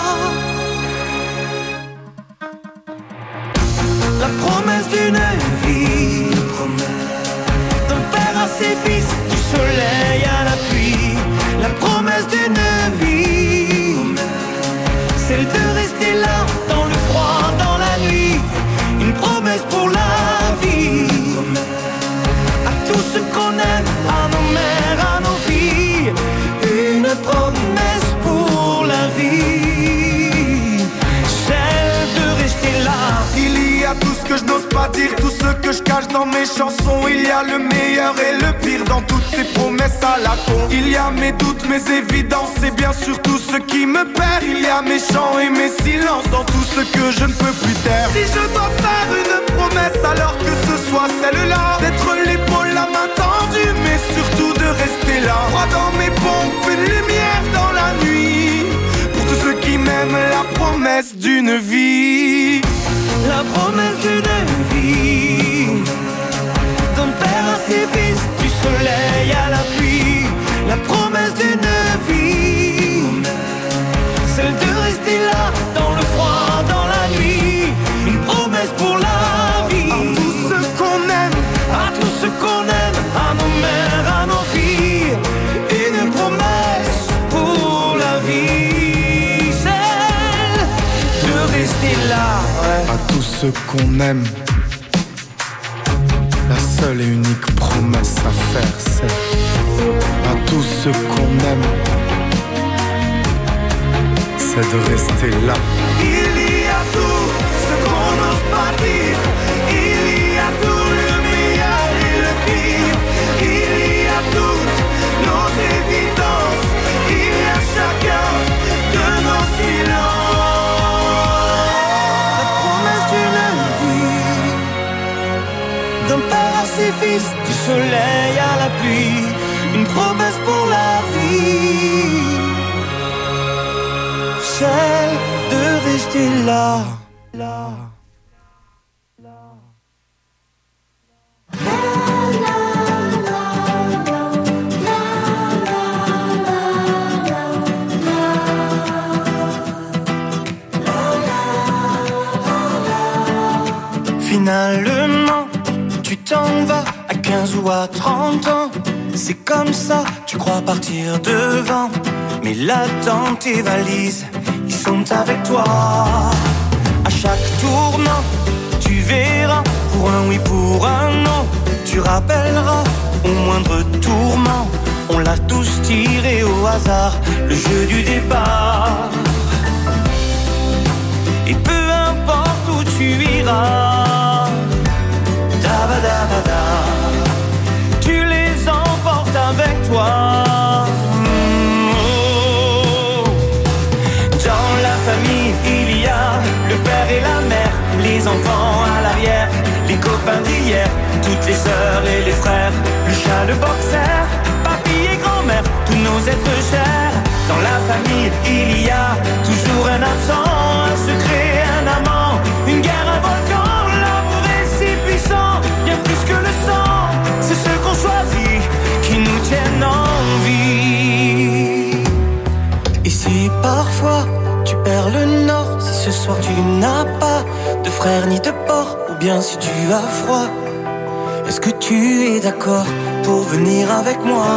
la promesse d'une vie, d'un père à ses fils, du soleil à la pluie. La promesse d'une vie, celle de rester là, dans le froid, dans la nuit. Une promesse pour la vie, à tout ce qu'on aime, à nos mères, à nos filles. Une promesse pour la vie, celle de rester là. Il y a tout ce que je n'ose pas dire, tout ce que je cache dans mes chansons. Il y a le meilleur et le pire dans toutes ces promesses à la con. Il y a mes doutes, mes évidences et bien sûr tout ce qui me perd. Il y a mes chants et mes silences dans tout ce que je ne peux plus taire. Si je dois faire une promesse alors que ce soit celle-là, d'être l'épaule, la main tendue, mais surtout de rester là. Droit dans mes pompes, une lumière dans la nuit. Pour tous ceux qui m'aiment, la promesse d'une vie. La promesse d'une vie, d'un père à ses fils, du soleil à la pluie. La promesse d'une vie, celle de rester là, dans le froid, dans la nuit. Une promesse pour la vie, à tout ce qu'on aime, à tout ce qu'on aime, à nos mères, à nos filles. Une promesse pour la vie, celle de rester là, ouais. À tout ce qu'on aime, la seule et unique promesse à faire, c'est à tout ce qu'on aime, c'est de rester là. Il y a tout ce qu'on n'ose pas dire. Il y a tout le meilleur et le pire. Il y a toutes nos évidences. Il y a chacun de nos silences. La promesse d'une vie, d'un père à ses fils, du soleil à la pluie. Une promesse pour la vie, celle de rester là, là, là. Finalement, tu t'en vas à quinze ou à trente ans. C'est comme ça, tu crois partir devant. Mais là dans tes valises, ils sont avec toi. À chaque tournant, tu verras, pour un oui, pour un non. Tu rappelleras au moindre tourment. On l'a tous tiré au hasard, le jeu du départ. Et peu importe où tu iras, da-ba-da-ba-da, tu les emportes avec toi. Famille, il y a le père et la mère, les enfants à l'arrière, les copains d'hier, toutes les sœurs et les frères, le chat, le boxer, papy et grand-mère, tous nos êtres chers. Dans la famille, il y a toujours un absent, un secret, un amant, une guerre, un volcan. L'amour est si puissant, bien plus que le sang. C'est ceux qu'on choisit qui nous tiennent en vie. Et si parfois tu perds le nord, si ce soir tu n'as pas de frère ni de port, ou bien si tu as froid, est-ce que tu es d'accord pour venir avec moi?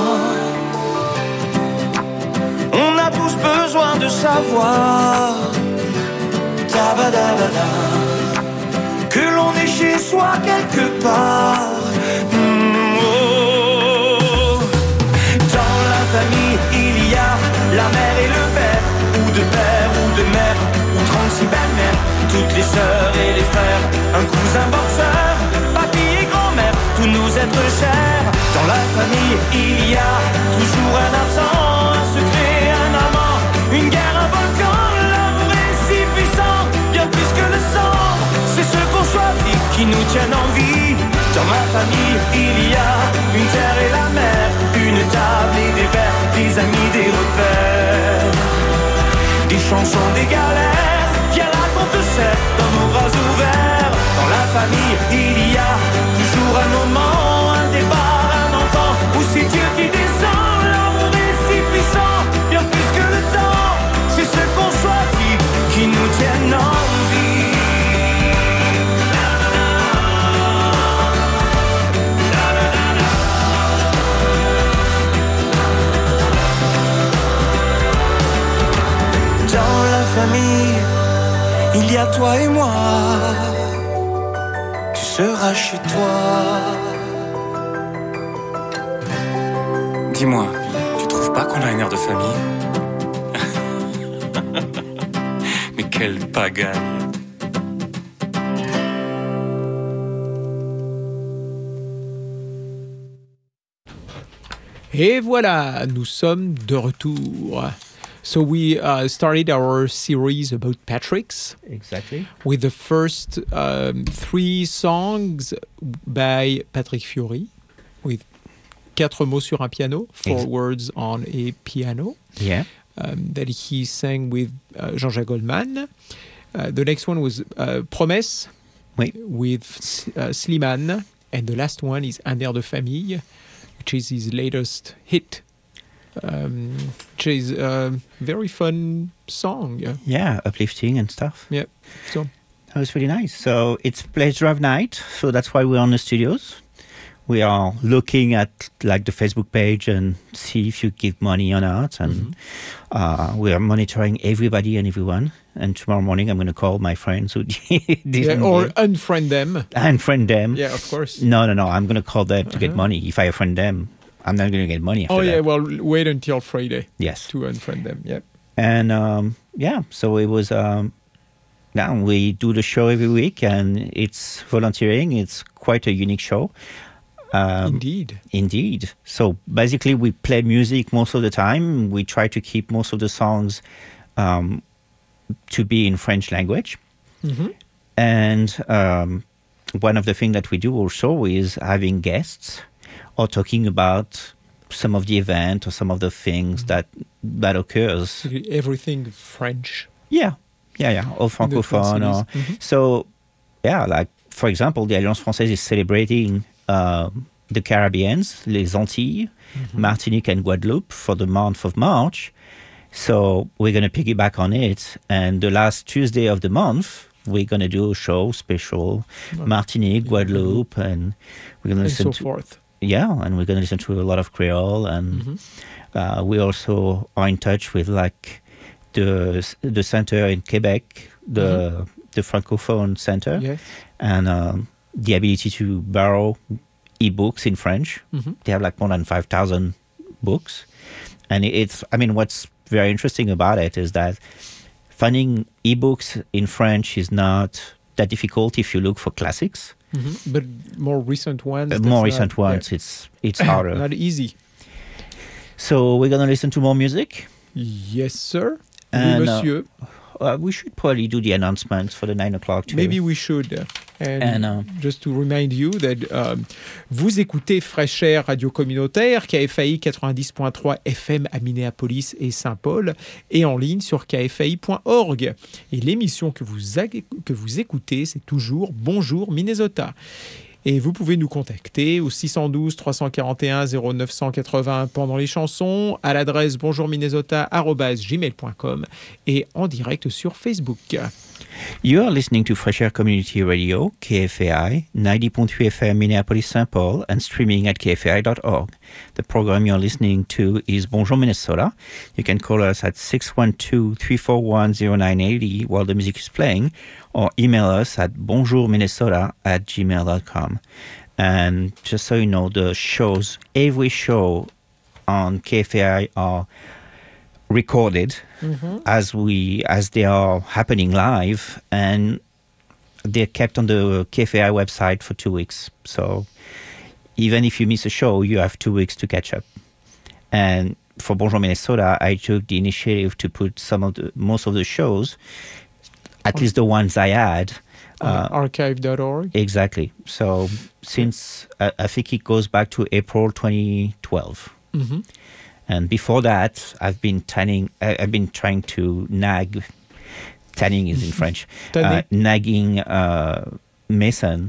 On a tous besoin de savoir, tabadabada, que l'on est chez soi quelque part. Mmh, oh. Dans la famille, il y a la mère et le père, ou de père ou de mère, ou trente-six belles-mères, toutes les sœurs et les frères, un cousin boxeur, papy et grand-mère, tous nos êtres chers. Dans la famille, il y a toujours un absent, un secret, un amant, une guerre, un volcan. L'amour est si puissant, bien plus que le sang. C'est ceux qu'on choisit qui nous tiennent en vie. Dans ma famille, il y a une terre et la mer, une chanson des galères. Viens là qu'on te serre dans nos bras ouverts. Dans la famille, il y a toujours un moment, un départ, un enfant. Ou c'est Dieu qui descend, l'amour est si puissant. Bien plus que le temps, c'est ce qu'on choisit qui nous tiennent en vie. Dans la famille, il y a toi et moi. Tu seras chez toi. Dis-moi, tu trouves pas qu'on a un air de famille? Mais quelle pagaille! Et voilà, nous sommes de retour. So we uh, started our series about Patrick's. Exactly. With the first um, three songs by Patrick Fiori, with quatre mots sur un piano, four Ex- words on a piano. Yeah. Um, that he sang with uh, Jean-Jacques Goldman. Uh, the next one was uh, Promesse oui. with uh, Slimane. And the last one is Un air de famille, which is his latest hit. Um, which is a very fun song. Yeah, uplifting and stuff. Yeah, so that was really nice. So it's Pledge Drive night, so that's why we're on the studios. We are looking at like the Facebook page and see if you give money or not, and mm-hmm. uh, we are monitoring everybody and everyone. And tomorrow morning, I'm going to call my friends who didn't yeah, or give. unfriend them. Unfriend them. Yeah, of course. No, no, no. I'm going to call them to uh-huh. get money. If I unfriend them, I'm not going to get money after Oh, yeah, that. well, wait until Friday. Yes. To unfriend them, yeah. And, um, yeah, so it was, um, yeah, we do the show every week, and it's volunteering. It's quite a unique show. Um, Indeed. Indeed. So basically, we play music most of the time. We try to keep most of the songs um, to be in French language. Mm-hmm. And um, one of the things that we do also is having guests or talking about some of the event or some of the things mm-hmm. that that occurs. Everything French. Yeah, yeah, yeah, or francophone. Or, mm-hmm. So, yeah, like, for example, the Alliance Française is celebrating uh, the Caribbeans, les Antilles, mm-hmm. Martinique and Guadeloupe for the month of March. So we're going to piggyback on it. And the last Tuesday of the month, we're going to do a show special, oh. Martinique, Guadeloupe, and we're going to listen and so to... forth. Yeah, and we're going to listen to a lot of Creole, and mm-hmm. uh, we also are in touch with like the the center in Quebec, the mm-hmm. the Francophone Center, yes. and um, the ability to borrow e-books in French. Mm-hmm. They have like more than five thousand books, and it's. I mean, what's very interesting about it is that finding e-books in French is not that difficult if you look for classics. Mm-hmm. But more recent ones. Uh, more recent not, ones, yeah. it's it's harder. Not easy. So we're gonna listen to more music. Yes, sir. And, oui, monsieur. Uh, uh, we should probably do the announcements for the nine o'clock too. Maybe we should. And, and uh, just to remind you that um, vous écoutez Fresh Air Radio Communautaire, K F A I quatre-vingt-dix point trois F M à Minneapolis et Saint-Paul, et en ligne sur K F A I point org. Et l'émission que vous, a, que vous écoutez, c'est toujours Bonjour Minnesota. Et vous pouvez nous contacter au six un deux, trois quatre un, zéro neuf huit zéro pendant les chansons, à l'adresse bonjour minnesota arobase gmail point com et en direct sur Facebook. You are listening to Fresh Air Community Radio, K F A I, ninety point three F M Minneapolis Saint Paul, and streaming at K F A I dot org. The program you're listening to is Bonjour Minnesota. You can call us at six one two, three four one, zero nine eight zero while the music is playing, or email us at bonjourminnesota at gmail dot com. And just so you know, the shows, every show on K F A I are recorded mm-hmm. as we as they are happening live, and they're kept on the K F A I website for two weeks. So even if you miss a show, you have two weeks to catch up. And for Bonjour Minnesota, I took the initiative to put some of the most of the shows, at least the ones I had, uh, archive dot org. Exactly. So since uh, I think it goes back to April twenty twelve. Mm-hmm. And before that, I've been tanning. Uh, I've been trying to nag. Tanning is in French. Uh, nagging uh, Mason,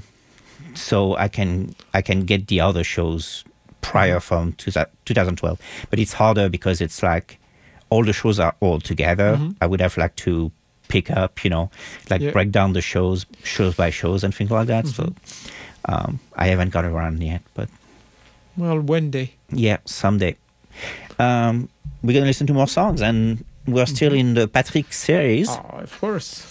so I can I can get the other shows prior from two thousand twelve. But it's harder because it's like all the shows are all together. Mm-hmm. I would have liked to pick up, you know, like yeah. break down the shows, shows by shows and things like that. Mm-hmm. So um, I haven't got around yet, but well, one day. Yeah, someday. Um, we're gonna listen to more songs, and we're still mm-hmm. in the Patrick series. Oh, of course.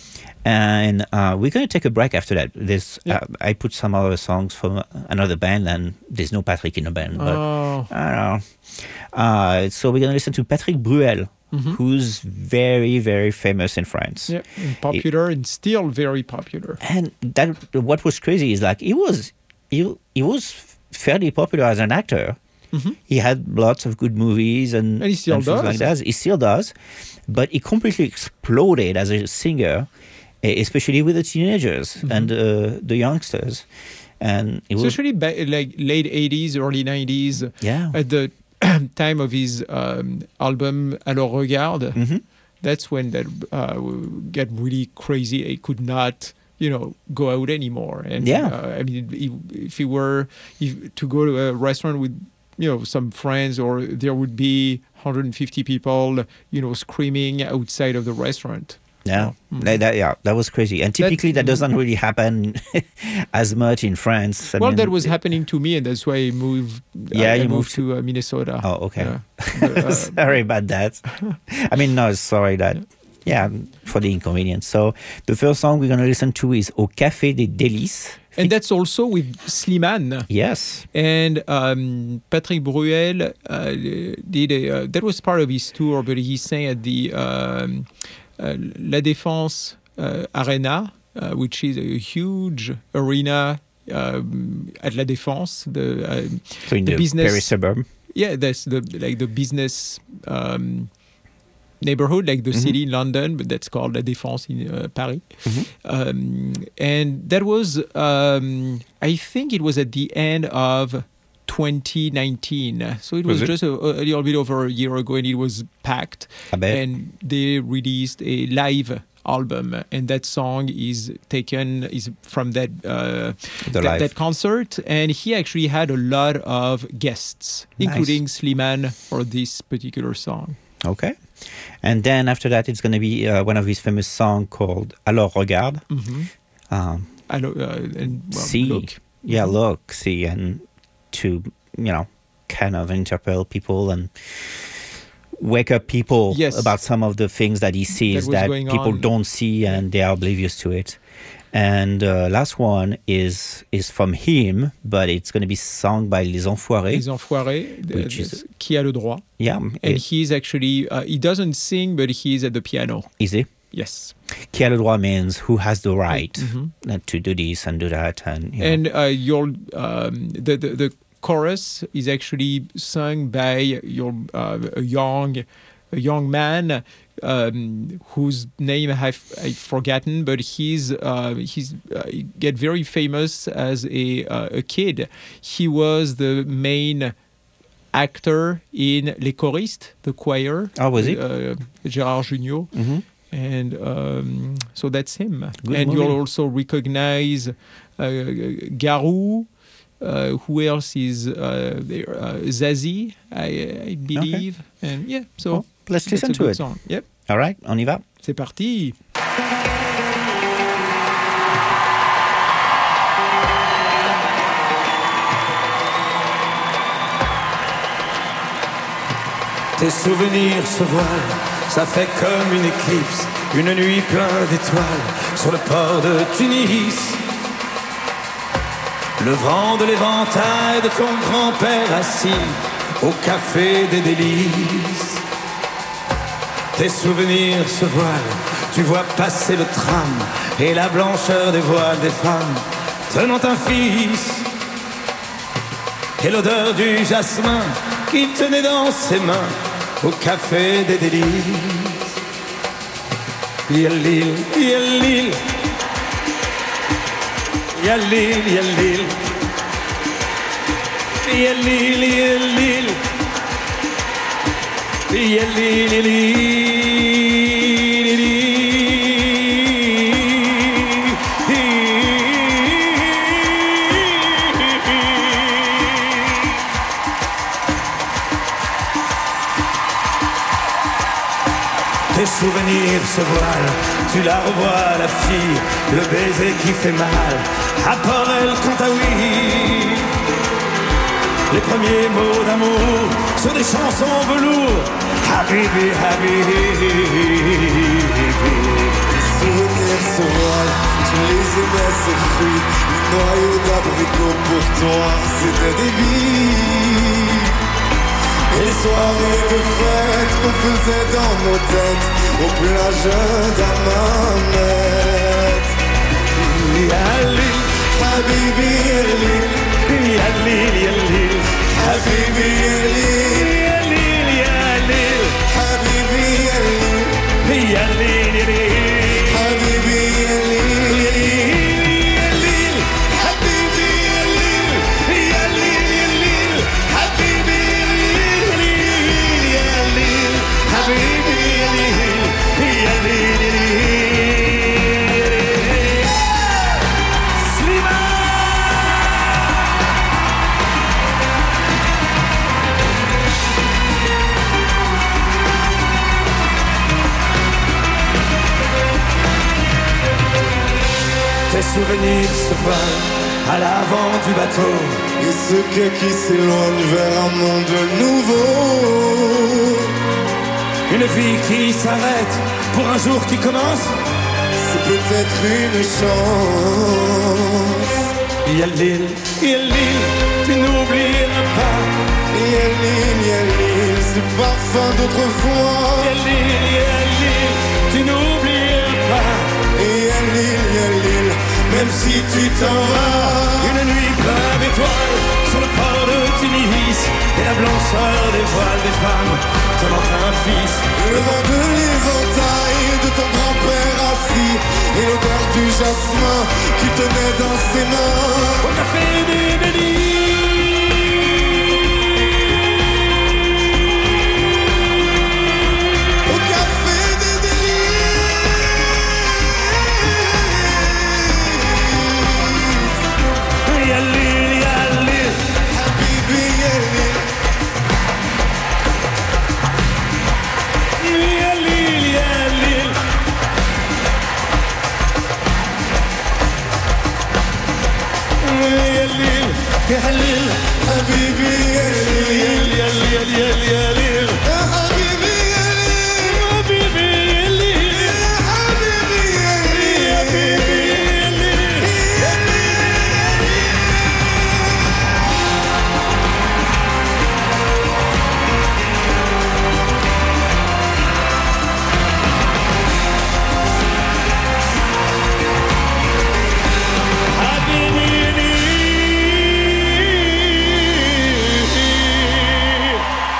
And uh, we're going to take a break after that. There's, yeah. uh, I put some other songs from another band, and there's no Patrick in the band. But oh. I don't know. Uh, so we're going to listen to Patrick Bruel, mm-hmm. who's very, very famous in France. Yeah, and popular, it, and still very popular. And that what was crazy is like he was, he, he was fairly popular as an actor. Mm-hmm. He had lots of good movies and, and he still and does. Like that. He still does, but he completely exploded as a singer, especially with the teenagers mm-hmm. and uh, the youngsters. And it especially was, ba- like late eighties, early nineties. Yeah. At the time of his um, album Alors Regarde, mm-hmm. that's when that uh, got really crazy. He could not, you know, go out anymore. And yeah. uh, I mean, if he were if, to go to a restaurant with, you know, some friends, or there would be one hundred fifty people, you know, screaming outside of the restaurant. Yeah, mm-hmm. that, that, yeah, that was crazy. And typically that, that doesn't really happen as much in France. I well, mean, that was happening to me, and that's why I moved. Yeah, I, you I moved, moved to uh, Minnesota. Oh, okay. Yeah. But, uh, sorry about that. I mean, no, sorry that. Yeah, for the inconvenience. So the first song we're going to listen to is Au Café des Délices. And that's also with Slimane. Yes. And um, Patrick Bruel uh, did a, uh, that was part of his tour, but he sang at the um, uh, La Défense uh, Arena, uh, which is a huge arena um, at La Défense. The, uh, so in the, the business, Paris suburb. Yeah, that's the like the business um, neighborhood, like the mm-hmm. city in London, but that's called La Défense in uh, Paris. Mm-hmm. Um, and that was, um, I think it was at the end of twenty nineteen. So it was, was it? just a, a little bit over a year ago, and it was packed. I bet. And they released a live album, and that song is taken is from that uh, that, that concert. And he actually had a lot of guests, nice. including Slimane, for this particular song. Okay. And then after that, it's going to be uh, one of his famous songs called Alors Regarde. Mm-hmm. Um, Alors, uh, and, well, see. Look. Yeah, look, see, and to, you know, kind of interpel people and wake up people yes. about some of the things that he sees that, that people on. don't see and they are oblivious to it. And uh, last one is is from him, but it's going to be sung by Les Enfoirés. Les Enfoirés, which the, is, qui a le droit. Yeah. And it, he's actually, uh, he doesn't sing, but he's at the piano. Is he? Yes. Qui a le droit means who has the right mm-hmm. to do this and do that. And, you know. and uh, your, um, the, the, the chorus is actually sung by your uh, a young a young man um, whose name I've, I've forgotten, but he's uh, he's uh, he get very famous as a uh, a kid. He was the main actor in Les Choristes, the choir. Oh, was he? Uh, Gérard Jugnot. Mm-hmm. And um, so that's him. Good and movie. You'll also recognize uh, Garou. Uh, who else is uh, there? Uh, Zazie, I, I believe. Okay. And yeah, so well, let's listen to it. Song. Yep. All right, on y va. C'est parti. Tes souvenirs se voilent, ça fait comme une éclipse, une nuit pleine d'étoiles sur le port de Tunis. Le vent de l'éventail de ton grand-père assis au café des délices. Tes souvenirs se voilent, tu vois passer le tram et la blancheur des voiles des femmes tenant un fils. Et l'odeur du jasmin qu'il tenait dans ses mains au café des délices. Yalil, yalil, yalil, yalil, yalil, yalil, Tes souvenirs se voilent, tu la revois la fille, le baiser qui fait mal, à part elle quant à oui. Les premiers mots d'amour sur des chansons velours, Habibi, Habibi. Tes souvenirs se voilent, tu les aimais ces fruits, les noyaux d'abricot pour toi, c'était des vies. Et les soirées de fête qu'on faisait dans nos têtes au plage d'Hammamet. Yalil, Habibi, Yalil, Yalil, Yalil, Habibi, Yalil, Yalil, Yalil, Habibi, Yalil, Yalil, Yalil, Habibi, Yalil, Yalil, Habibi, Yalil, Yalil, Yalil, Habibi, Yalil, Yalil, Habibi, Yalil, Yalil, Yalil. Slimane. Tes souvenirs se volent à l'avant du bateau. Et ce quai qui s'éloigne vers un monde nouveau. Une vie qui s'arrête pour un jour qui commence. C'est peut-être une chance. Yalil, Yalil, tu n'oublieras pas. Yalil, Yalil, ce parfum d'autrefois. Yalil, Yalil, tu n'oublieras pas. Yalil, Yalil, même si tu t'en vas. Une nuit pleine d'étoiles sur le port de Tunis. Et la blancheur des voiles des femmes tenant un fils. Le vent de l'éventail de ton grand-père assis. Et l'odeur du jasmin qui tenait dans ses mains. Au café des délices. Au café des délices. Yalil, Yalil, Habibi, Yalil, Yalil, Yalil. Yalil, Yalil, Habibi, Yalil, Yalil, Yalil, Yalil. Habibi, Yalil, Habibi, Yalil, Habibi, Yalil, Habibi, Yalil. Habibi, Yalil.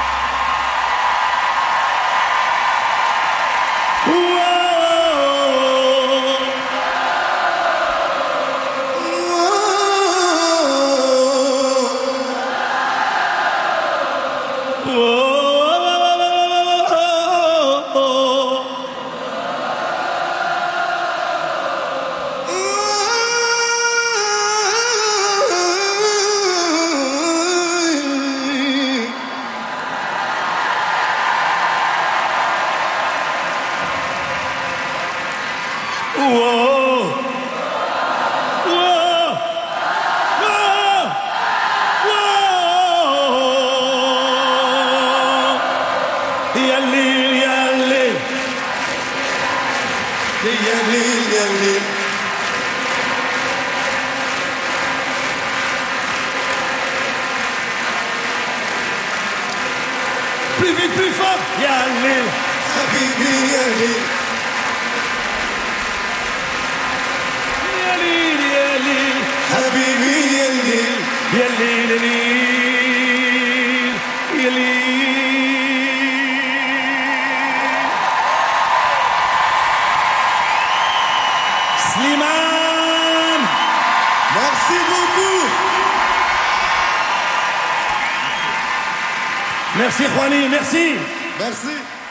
Yalil, Yalil. Yalil, Yalil. Plus vite, plus fort. Yalil. Habibi, Yalil. Yalil, Yalil. Habibi, Yalil. Yalil, Yalil. Yalil. Slimane. Merci beaucoup. Merci Juani, merci. Merci.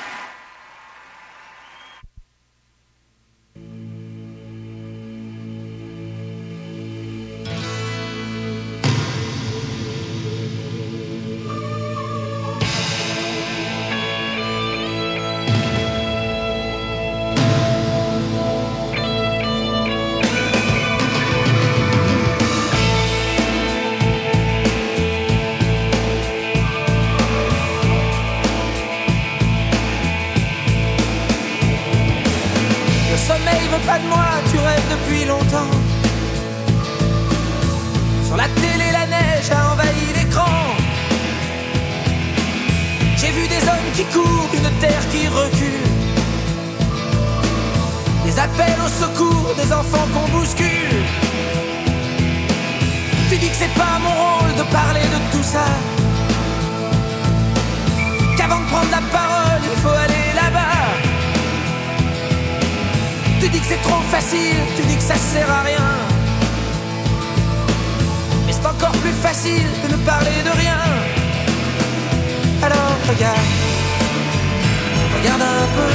Pas de moi, tu rêves depuis longtemps. Sur la télé, la neige a envahi l'écran. J'ai vu des hommes qui courent, une terre qui recule. Des appels au secours, des enfants qu'on bouscule. Tu dis que c'est pas mon rôle de parler de tout ça, qu'avant de prendre la parole, il faut aller là-bas. Tu dis que c'est trop facile, tu dis que ça sert à rien. Mais c'est encore plus facile de ne parler de rien. Alors regarde, regarde un peu.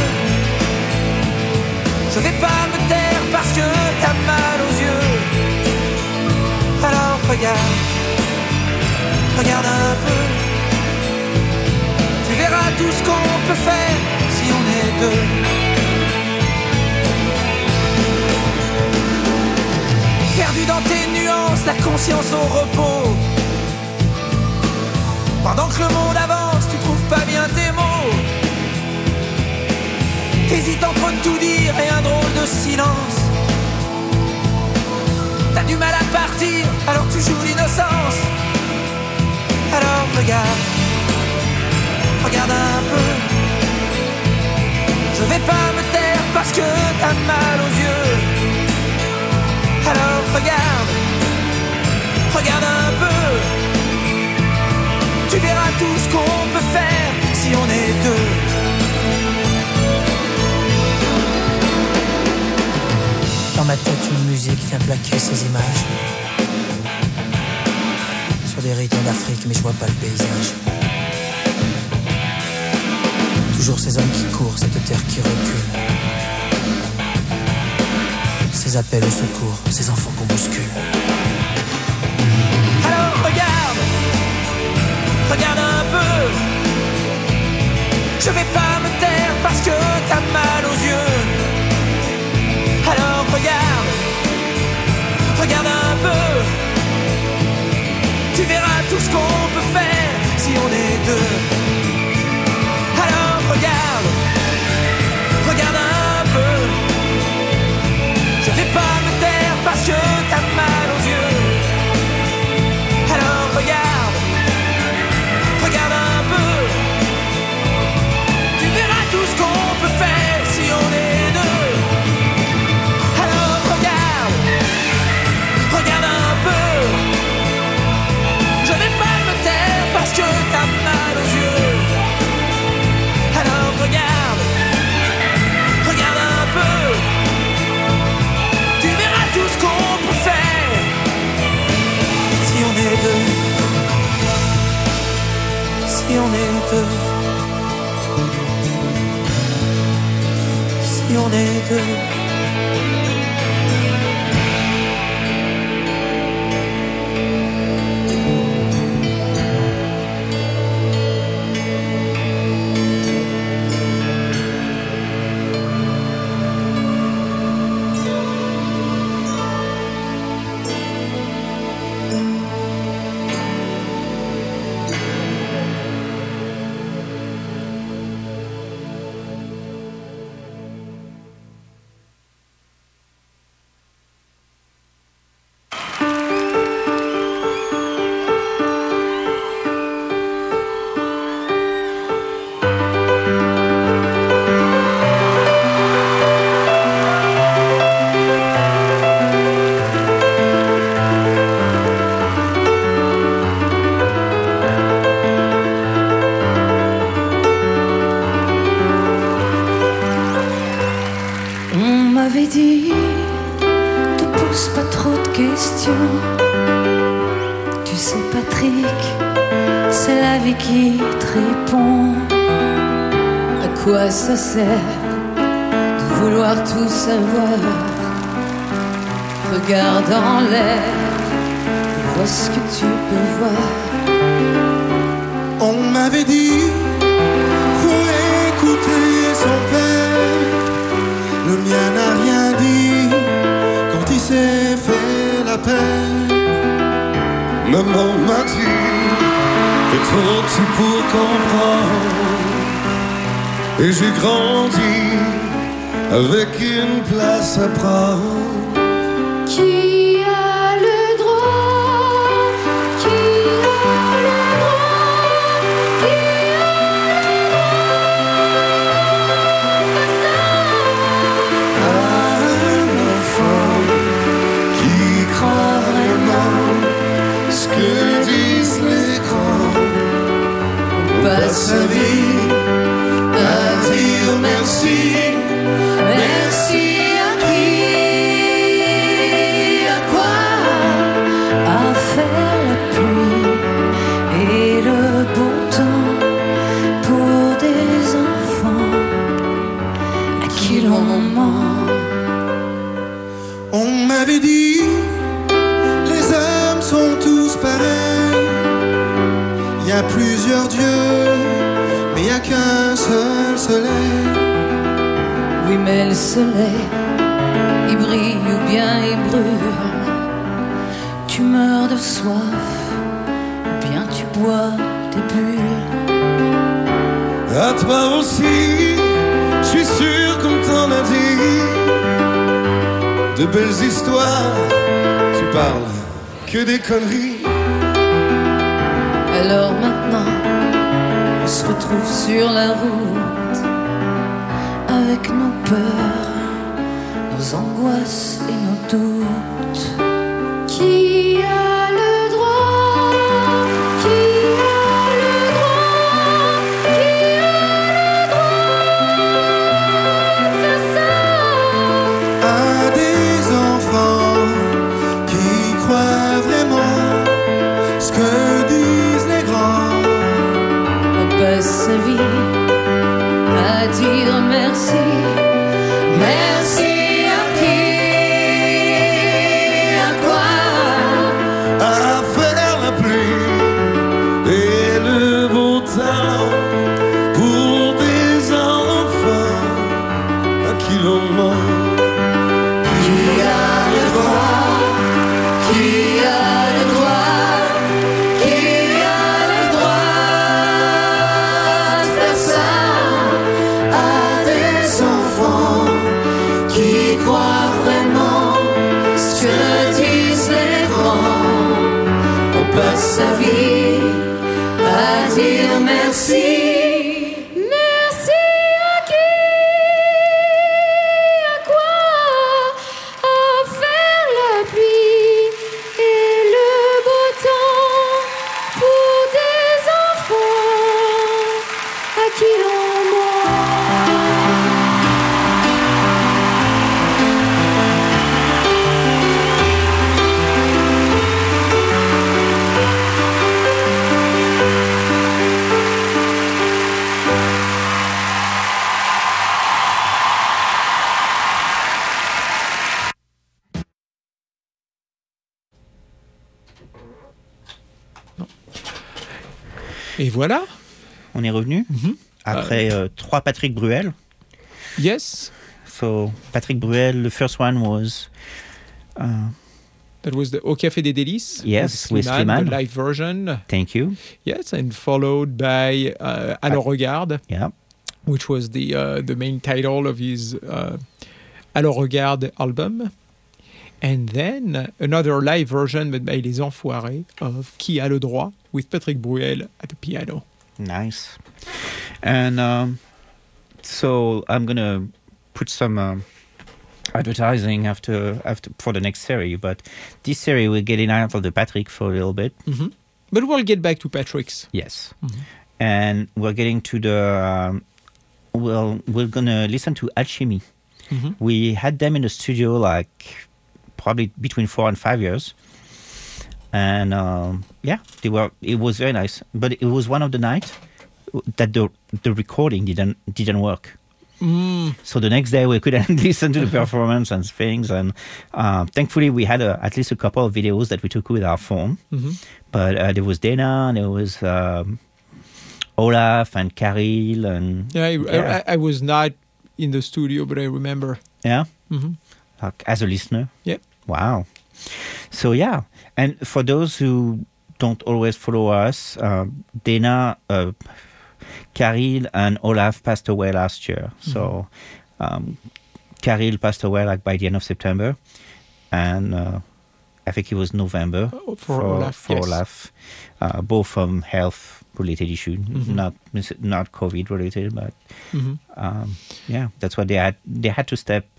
Je vais pas me taire parce que t'as mal aux yeux. Alors regarde, regarde un peu. Tu verras tout ce qu'on peut faire si on est deux. Perdu dans tes nuances, la conscience au repos. Pendant que le monde avance, tu trouves pas bien tes mots. T'hésites entre tout dire et un drôle de silence. T'as du mal à partir, alors tu joues l'innocence. Alors regarde, regarde un peu. Je vais pas me taire parce que t'as mal aux yeux. Alors regarde, regarde un peu. Tu verras tout ce qu'on peut faire si on est deux. Dans ma tête une musique vient plaquer ces images sur des rythmes d'Afrique, mais je vois pas le paysage. Toujours ces hommes qui courent, cette terre qui recule. Ces appels au secours, ces enfants qu'on bouscule. Alors regarde, regarde un peu. Je vais pas me taire parce que t'as mal aux yeux. Alors regarde, regarde un peu. Tu verras tout ce qu'on peut faire si on est deux. Alors regarde, regarde un peu. Je vais pas me taire parce que t'as mal aux yeux. Alors regarde, regarde un peu. Tu verras tout ce qu'on peut faire si on est deux. Alors regarde, regarde un peu. Je vais pas me taire parce que t'as mal aux yeux. Alors regarde, regarde un peu. Tu verras tout ce qu'on peut faire si on est deux. Si on est deux. Si on est deux. Tu sais Patrick, c'est la vie qui te répond. quoi ça sert de vouloir tout savoir? Regarde en l'air, vois ce que tu peux voir. On m'avait dit, faut écouter son père. Le mien n'a rien dit quand il s'est fait la peine. Maman m'a dit, t'es trop petit pour comprendre. Et j'ai grandi avec une place à prendre. Qui a le droit? Qui a le droit? Qui a le droit? Un enfant qui croit vraiment ce que disent les grands. On passe sa vie à dire merci. Merci à qui? À quoi? À faire la pluie et le beau temps pour des enfants à qui l'on ment. On m'avait dit, les hommes sont tous pareils. Il y a plusieurs dieux, mais il n'y a qu'un seul soleil. Oui, mais le soleil, il brille ou bien il brûle. Tu meurs de soif, ou bien tu bois des bulles. À toi aussi, je suis sûr qu'on t'en a dit de belles histoires. Tu parles que des conneries. Alors maintenant, on se retrouve sur la route avec nos peurs, nos angoisses et nos doutes. Qui a le droit? Qui a le droit? Qui a le droit de faire ça? À des enfants qui croient vraiment ce que disent les grands. On passe sa vie à dire merci. Merci à qui? À quoi? À faire la pluie et le beau temps pour des enfants à qui l'on ment. Qui a le droit? Qui a le droit? Qui a le droit de faire ça à des enfants qui croient vraiment ce que disent les grands? On passe sa vie à dire merci. Merci à qui? À quoi? À faire la pluie et le beau temps pour des enfants à qui l'on ment. Et voilà. On est revenu mm-hmm. après uh, uh, trois Patrick Bruel. Yes. So Patrick Bruel, the first one was. Uh, That was the Au Café des Délices. Yes, with Slimane, with Slimane. the live version. Thank you. Yes, and followed by uh, Alors Regarde. Yeah. Which was the uh, the main title of his uh, Alors Regarde album. And then another live version made by Les Enfoirés of Qui a le droit with Patrick Bruel at the piano. Nice. And um, so I'm going to put some uh, advertising after after for the next series, but this series we're getting out of the Patrick for a little bit. Mm-hmm. But we'll get back to Patrick's. Yes. Mm-hmm. And we're getting to the... Um, well, we're going to listen to Alchemy. Mm-hmm. We had them in the studio like... probably between four and five years. And um, yeah, they were. It was very nice. But it was one of the nights that the the recording didn't didn't work. Mm. So the next day we couldn't listen to the performance and things, and uh, thankfully we had a, at least a couple of videos that we took with our phone. Mm-hmm. But uh, there was Dana, and there was um, Olaf and Karil, and Yeah, I, yeah. I, I was not in the studio, but I remember. yeah, Mm-hmm. like, as a listener. Yeah. Wow. So yeah, and for those who don't always follow us, uh, Dana, uh, Karil, and Olaf passed away last year. Mm-hmm. So um, Karil passed away like by the end of September, and uh, I think it was November oh, for, for Olaf. For yes. Olaf, uh, both from health-related issue, Mm-hmm. not not COVID-related, but Mm-hmm. um, yeah, that's what they had. They had to step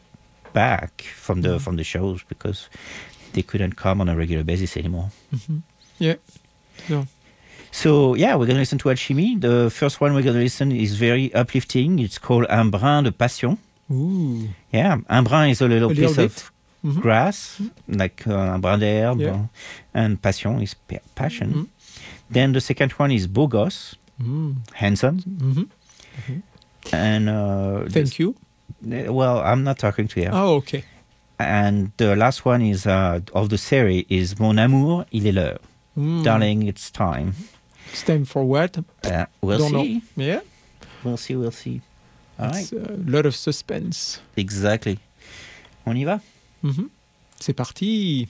back from the Mm-hmm. from the shows because they couldn't come on a regular basis anymore. Mm-hmm. Yeah. Yeah. So yeah, we're gonna listen to Alchemy. The first one we're gonna listen is very uplifting. It's called Un brin de passion. Ooh. Yeah, un brin is a little A piece little of mm-hmm. grass, like uh, un brin d'herbe, Yeah. and passion is pa- passion. Mm-hmm. Then the second one is beau gosse, Mm. handsome, Mm-hmm. Mm-hmm. and uh, Thank this- you. Well, I'm not talking to you. Oh, okay. And the last one is uh, of the series is Mon amour, il est l'heure. Mm. Darling, it's time. It's time for what? Uh, we'll Don't see. know. Yeah. We'll see, we'll see. All It's right. a lot of suspense. Exactly. On y va? Mhm. C'est parti.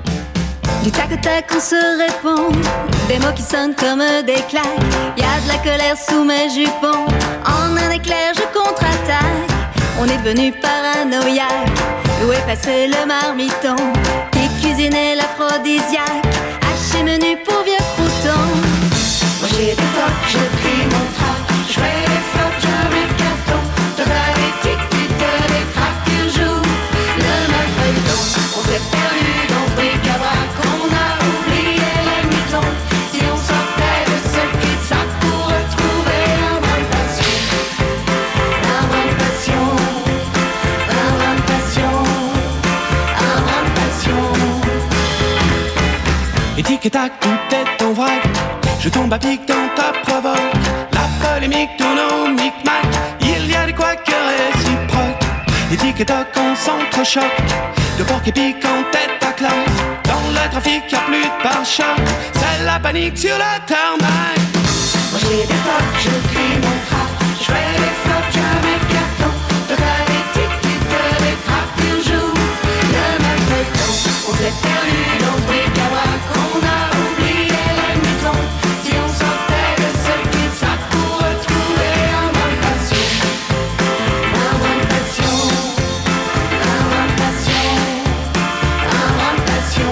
Du tac au tac on se répond, des mots qui sonnent comme des claques. Y a de la colère sous mes jupons, en un éclair je contre-attaque. On est devenu paranoïaque, où est passé le marmiton qui cuisinait l'aphrodisiaque, haché menu pour vieux croutons. Moi j'ai des tocs, je crie mon trac, je fais des flops, je mets le carton. Toi t'as des tics, tu te détraques, tu joues le mal feuilleton. On s'est perdu dans ce bric-à-brac, on a oublié les mitons. Si on sortait de ce cul-de-sac pour retrouver un brin de passion, un brin de passion, un brin de passion, un brin de passion. Et tic et tac, tout est en vrac. Je tombe à pic dans ta provoque. La polémique tourne au micmac. Il y a des couacs réciproques. Et tic et tac, on s'entrechoque. De porc et pique en tête à claque. Dans le trafic, y'a plus de pare-choc. C'est la panique sur le tarmac. Moi j'ai des tocs, je crie mon trac, je fais des flops, je mets le carton. Toi t'as des tics, tu te détraques, tu joues le mal feuilleton. On s'est perdu dans ce bric-à-brac, on a oublié les mitons. Si on sortait de ce cul-de-sac pour retrouver un brin de passion, un brin de passion, un brin de passion, un brin de passion.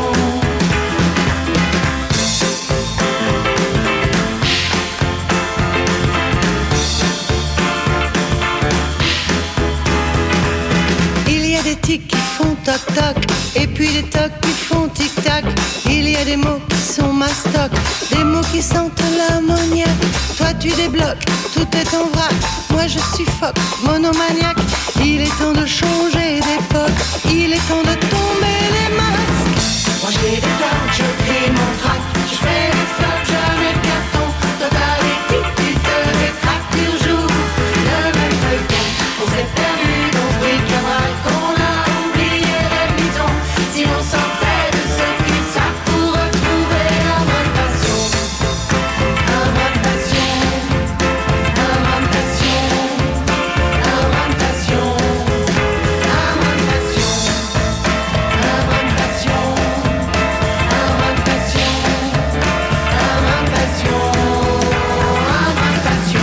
Il y a des tics qui font toc-toc, et puis des tocs qui font tic-tac. Il y a des mots qui sont mastoc, des mots qui sentent l'ammoniaque. Toi tu débloques, tout est en vrac, moi je suffoque, monomaniaque. Il est temps de changer d'époque, il est temps de tomber les masques. Moi j'ai des tocs, je crie mon trac, je fais des flops, je mets le carton. Toi t'as des tics, tu te détraques, tu joues le même feuilleton. On s'est perdu dans ce bric-à-brac, on a oublié les mitons. Si on sortait de ce cul-de-sac pour retrouver un brin de passion, un brin de passion, un brin de passion, un brin de passion, un brin de passion, un brin de passion, un brin de passion, un brin de passion, un brin de passion.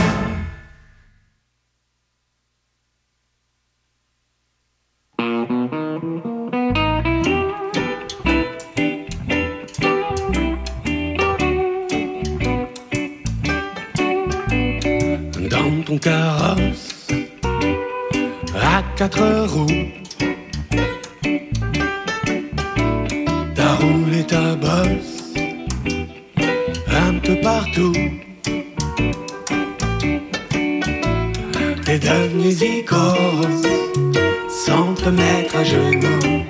Dans ton carrosse à quatre roues, t'as roulé ta bosse un peu partout. T'es devenu zikos sans te mettre à genoux,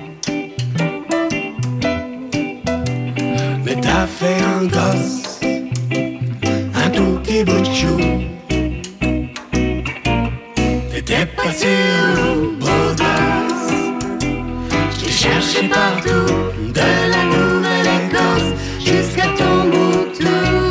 mais t'as fait un gosse, un tout petit bout de chou. T'étais passé où, beau gosse? Je t'ai cherché partout, de la Nouvelle-Écosse jusqu'à Tombouctou.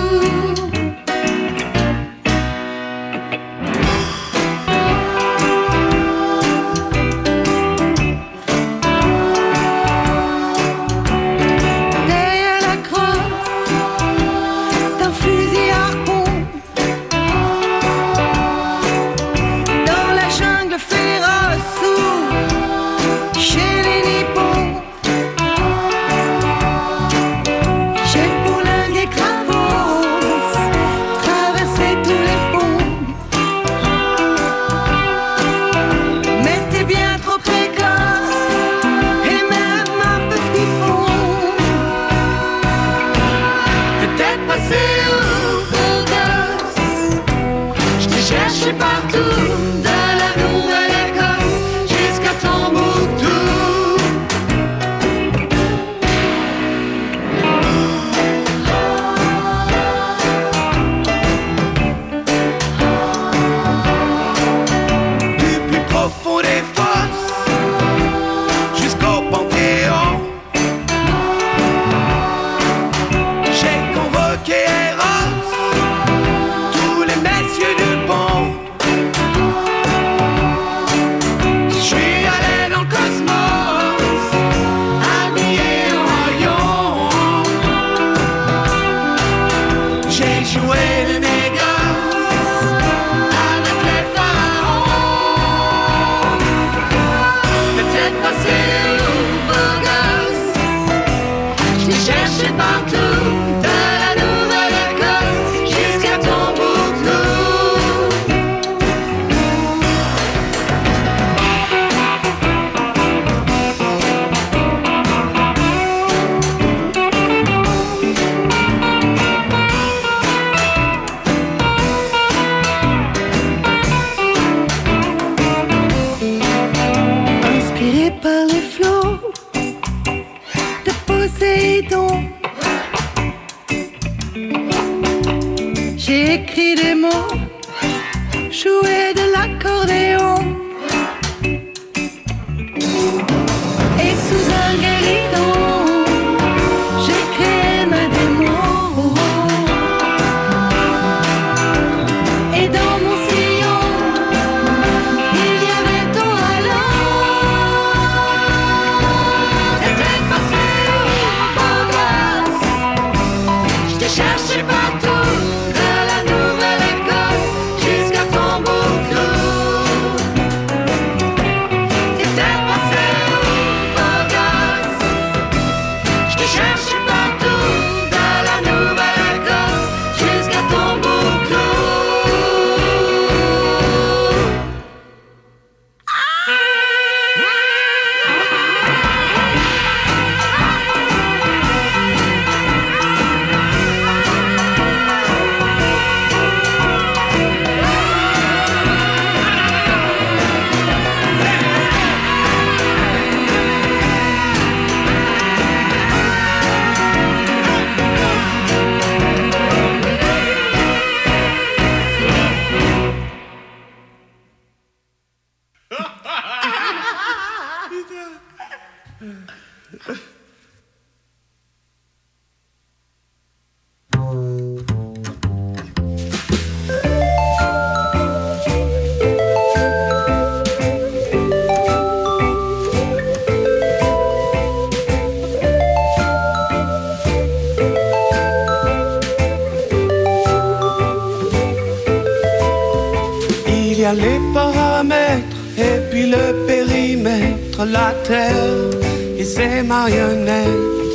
Les paramètres et puis le périmètre, la terre et ses marionnettes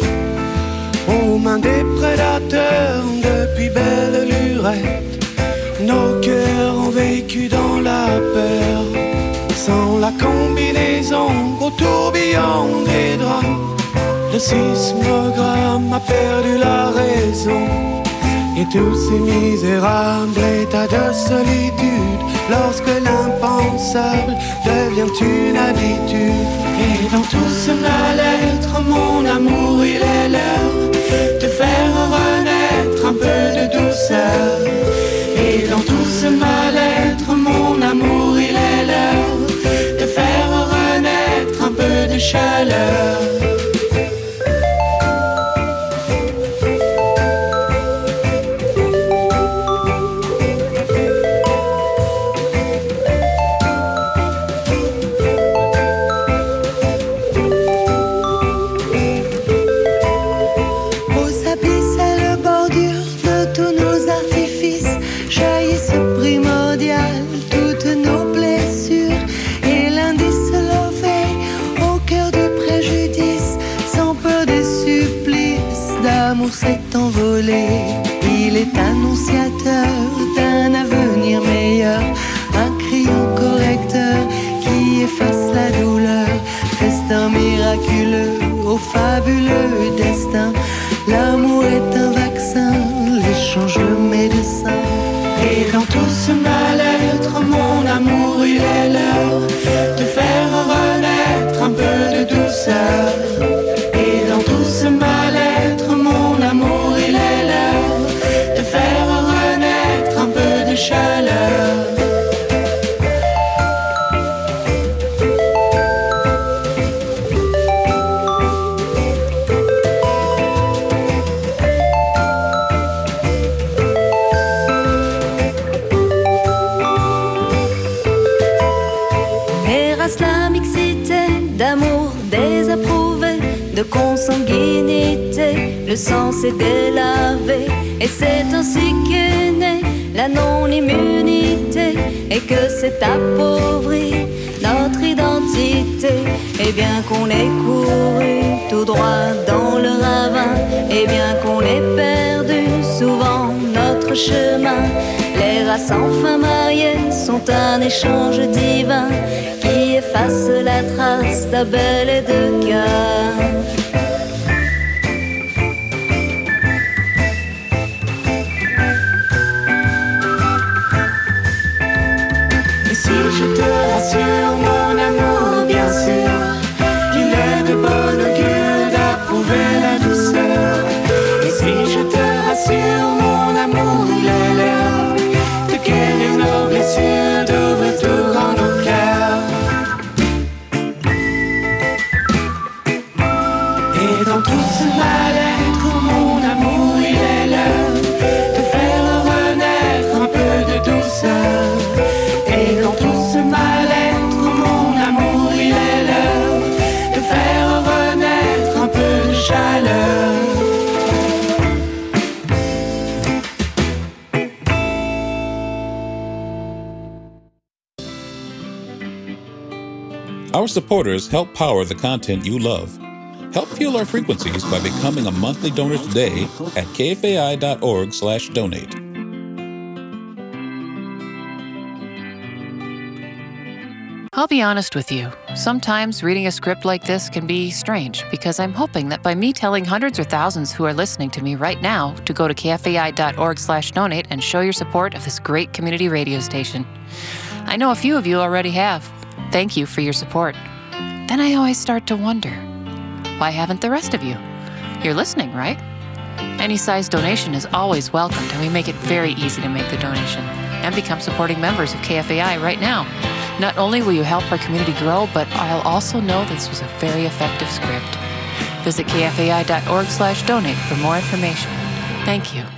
aux mains des prédateurs depuis belle lurette. Nos cœurs ont vécu dans la peur, sans la combinaison au tourbillon des drames. Le sismogramme a perdu la raison, et tous ces misérables états de solitude, lorsque l'impensable devient une habitude. Et dans tout ce mal-être, mon amour, il est l'heure de faire renaître un peu de douceur. Et dans tout ce mal-être, mon amour, il est l'heure au fabuleux destin. L'amour est un vaccin, l'échange le médecin. Et dans tout ce mal-être, mon amour, il est l'heure de faire renaître un peu de douceur. Et dans tout ce mal-être, mon amour, il est l'heure de faire renaître un peu de chaleur. De consanguinité, le sang s'est délavé, et c'est ainsi qu'est née la non-immunité, et que s'est appauvrie notre identité. Et bien qu'on ait couru tout droit dans le ravin, et bien qu'on ait perdu souvent notre chemin, les races enfin mariées sont un échange divin qui efface la trace d'Abel et de Caïn. Et si je te rassure, mon amour, bien sûr, qu'il est de bon augure d'approuver la douceur. Et si je te rassure, mon amour, il est l'heure de guérir nos blessures, d'ouvrir tout grand nos cœurs. Et dans tout ce mal-être, mon amour, il est l'heure de faire renaître un peu de douceur. Et dans tout ce mal-être, mon amour, il est l'heure de faire renaître un peu de chaleur. Our supporters help power the content you love. Help fuel our frequencies by becoming a monthly donor today at kfai.org slash donate. I'll be honest with you. Sometimes reading a script like this can be strange because I'm hoping that by me telling hundreds or thousands who are listening to me right now to go to kfai.org slash donate and show your support of this great community radio station. I know a few of you already have. Thank you for your support. Then I always start to wonder, why haven't the rest of you? You're listening, right? Any size donation is always welcomed, and we make it very easy to make the donation and become supporting members of K F A I right now. Not only will you help our community grow, but I'll also know this was a very effective script. Visit kfai.org slash donate for more information. Thank you.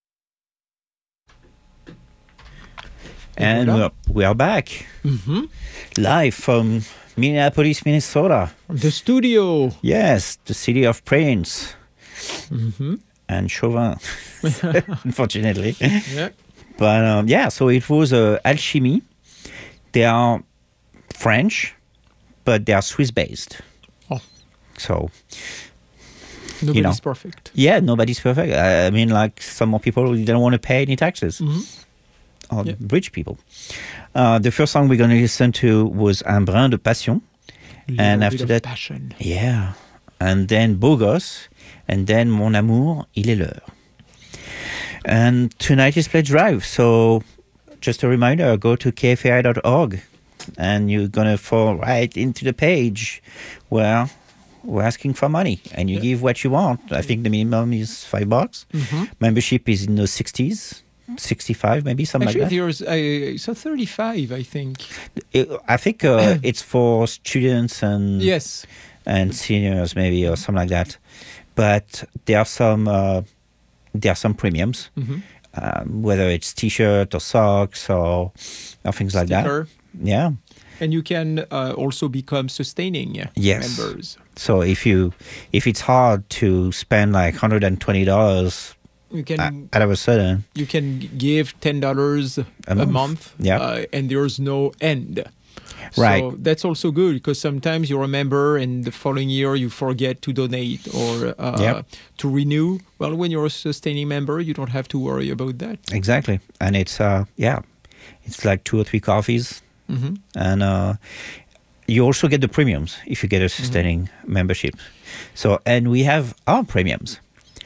And we're, we are back. Mm-hmm. Live from Minneapolis, Minnesota. The studio. Yes, the city of Prince. Mm-hmm. And Chauvin, unfortunately. Yeah. But um, yeah, so it was uh, Alchemy. They are French, but they are Swiss-based. Oh. So, nobody's you know, perfect. Yeah, nobody's perfect. I, I mean, like some more people who don't want to pay any taxes. Mm-hmm. Or yeah. rich people. Uh, the first song we're going to listen to was Un brin de passion. Little and bit after of that, passion. Yeah. And then Beau Gosse. And then Mon amour, il est l'heure. And tonight is Pledge Drive. So just a reminder, go to k f a i dot org and you're going to fall right into the page where we're asking for money. And you yeah. give what you want. I think the minimum is five bucks. Mm-hmm. Membership is in the sixties. sixty-five maybe, something Actually, like that. there's uh, so thirty-five, I think. It, I think uh, it's for students and yes, and seniors maybe or something like that. But there are some uh, there are some premiums, mm-hmm. um, whether it's T-shirt or socks or, or things like Sticker. that. Yeah. And you can uh, also become sustaining yes. members. So if you if it's hard to spend like one hundred twenty dollars. You can uh, all of a sudden you can give ten dollars a, a month, month. Yeah. uh, and there's no end. Right. So that's also good because sometimes you remember and the following year you forget to donate or uh, yep. to renew. Well, when you're a sustaining member, you don't have to worry about that. Exactly. And it's, uh, yeah, it's like two or three coffees. Mm-hmm. And uh, you also get the premiums if you get a sustaining mm-hmm. membership. So, and we have our premiums.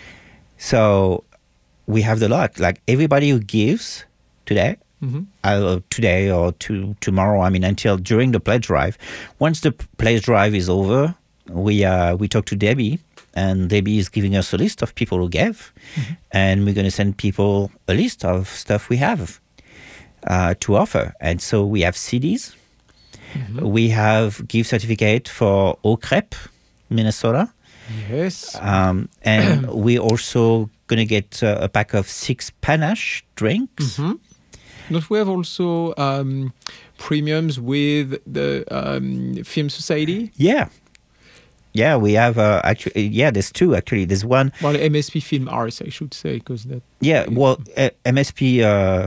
So we have the lot. Like everybody who gives today, mm-hmm. uh, today or to tomorrow, I mean, until during the pledge drive. Once the pledge drive is over, we uh, we talk to Debbie, and Debbie is giving us a list of people who gave, mm-hmm. and we're going to send people a list of stuff we have uh, to offer. And so we have C Ds. Mm-hmm. We have gift certificate for Au Crêpe, Minnesota. Yes. Um, and we're also going to get uh, a pack of six panache drinks. Mm-hmm. Don't we have also um, premiums with the um, Film Society? Yeah. Yeah, we have uh, actually. Yeah, there's two actually. There's one. Well, M S P Film Arts, I should say, because that. Yeah, well, uh, M S P uh,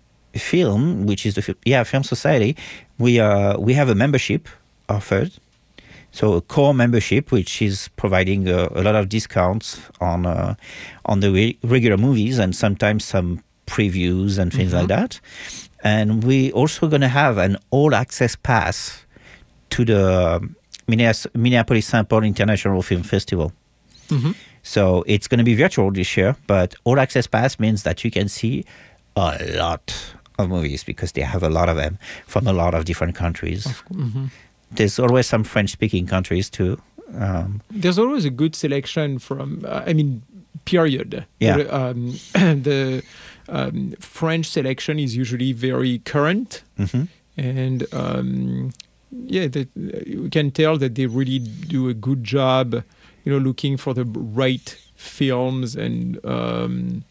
Film, which is the fi- yeah Film Society, we uh we have a membership offered. So a core membership, which is providing a, a lot of discounts on uh, on the re- regular movies and sometimes some previews and things mm-hmm. like that. And we also going to have an all-access pass to the Minneapolis-Saint Paul International Film Festival. Mm-hmm. So it's going to be virtual this year, but all-access pass means that you can see a lot of movies because they have a lot of them from a lot of different countries. Mm-hmm. There's always some French-speaking countries too. Um, There's always a good selection from, uh, I mean, period. Yeah. The, um, the um, French selection is usually very current. Mm-hmm. And, um, yeah, that, uh, you can tell that they really do a good job, you know, looking for the right films. And um,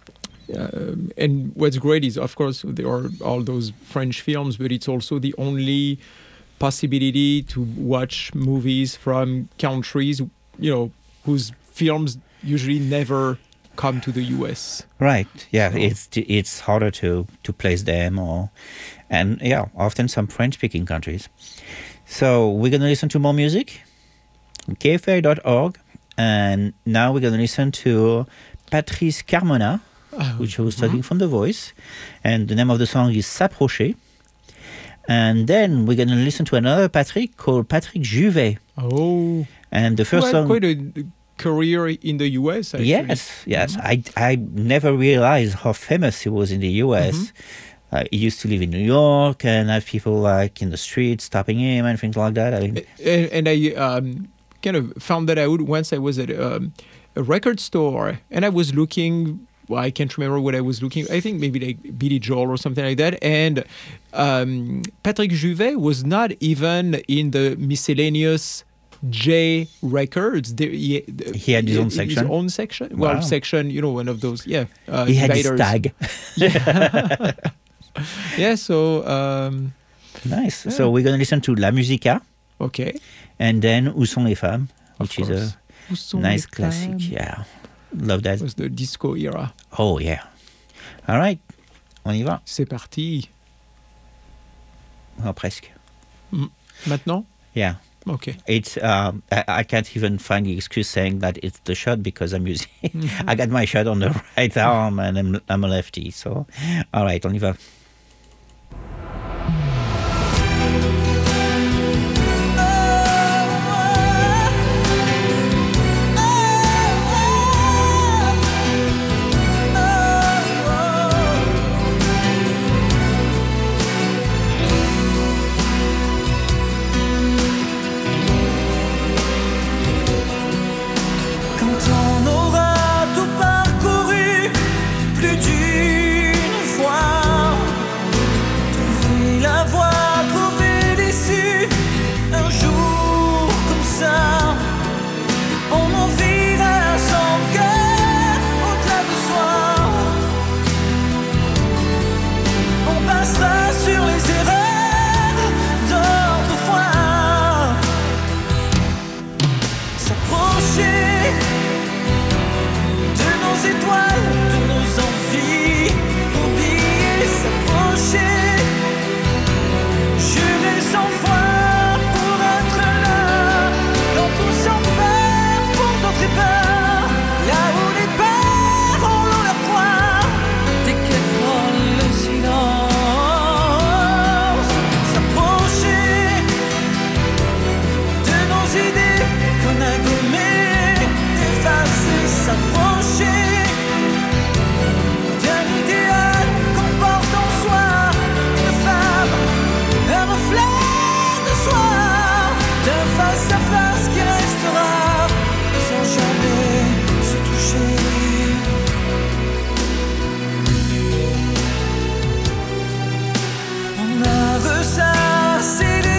uh, and what's great is, of course, there are all those French films, but it's also the only possibility to watch movies from countries, you know, whose films usually never come to the U S. Right. Yeah, So- it's it's harder to to place them, or and yeah, often some French-speaking countries. So we're gonna listen to more music, K F A I dot org, and now we're gonna listen to Patrice Carmona, which I was talking from The Voice, and the name of the song is S'approcher. And then we're going to listen to another Patrick called Patrick Juvet. Oh. And the Who first had song... quite a career in the U S, actually. Yes, yes. I, I never realized how famous he was in the U S. Mm-hmm. Uh, he used to live in New York and have people like in the streets stopping him and things like that. I mean, And, and I um, kind of found that out once I was at um, a record store, and I was looking... Well, I can't remember what I was looking. I think maybe like Billy Joel or something like that. And um, Patrick Juvet was not even in the miscellaneous J records. There, he, He had his own section? His own section. Wow. Well, section, you know, one of those, yeah. Uh, he had his dividers. tag. Yeah. Yeah, so... Um, Nice. yeah. So we're going to listen to La Musica. Okay. And then Où sont les femmes, which is course. Où a sont nice les classic. femmes? Yeah. Love that. It was the disco era. Oh, yeah. All right. On y va. C'est parti. Oh, presque. Mm. Maintenant? Yeah. Okay. It's um, I, I can't even find the excuse saying that it's the shot because I'm using Mhm. I got my shot on the right arm and I'm, I'm a lefty. So, all right, on y va. Quand on aura tout parcouru plus d'une fois,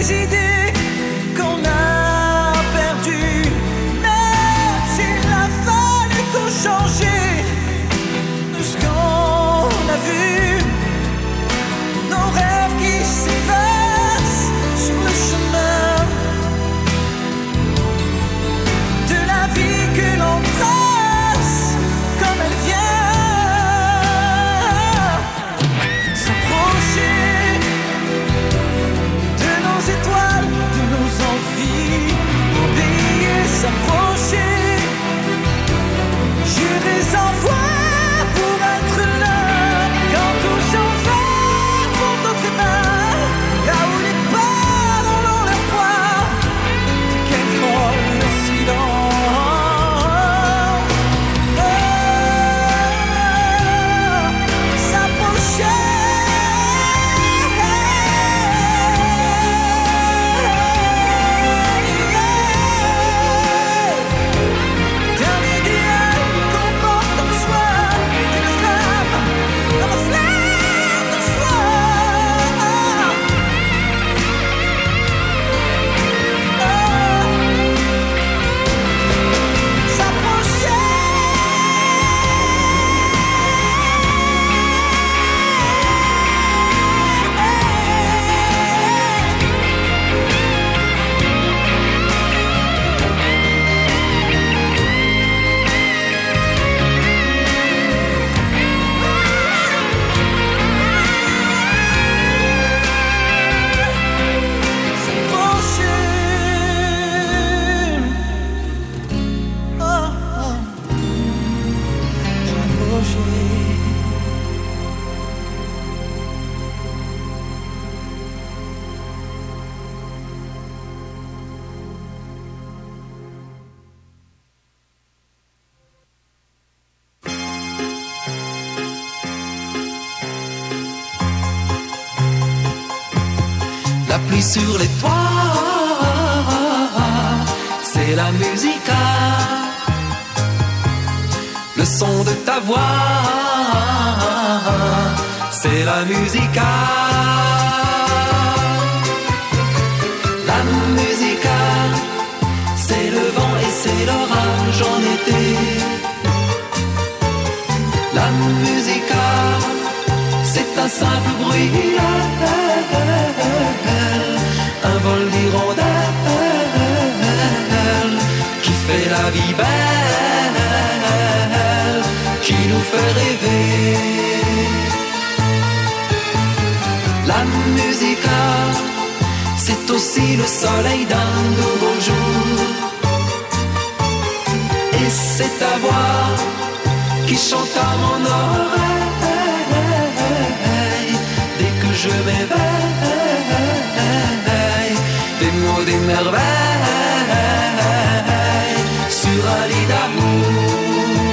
des idées qu'on a perdues. Même s'il a fallu tout changer de ce qu'on a vu, nos rêves qui s'effacent sur le chemin de la vie que l'on trace comme elle vient. S'approcher de nos étoiles, de nos envies, oublier, s'approcher. Je les envoie pour être là quand tout s'en va pour d'autres mains, là où les pas dans leur poids, quel drôle de silence. La pluie sur les toits, c'est la musica. Le son de ta voix, c'est la musica. La musica, c'est le vent et c'est l'orage en été. La musica, c'est un simple bruit, un vol d'hirondelle qui fait la vie belle, qui nous fait rêver. La musica, c'est aussi le soleil d'un nouveau jour, et c'est ta voix qui chante à mon oreille dès que je m'éveille. Des mots, des merveilles sur un lit d'amour.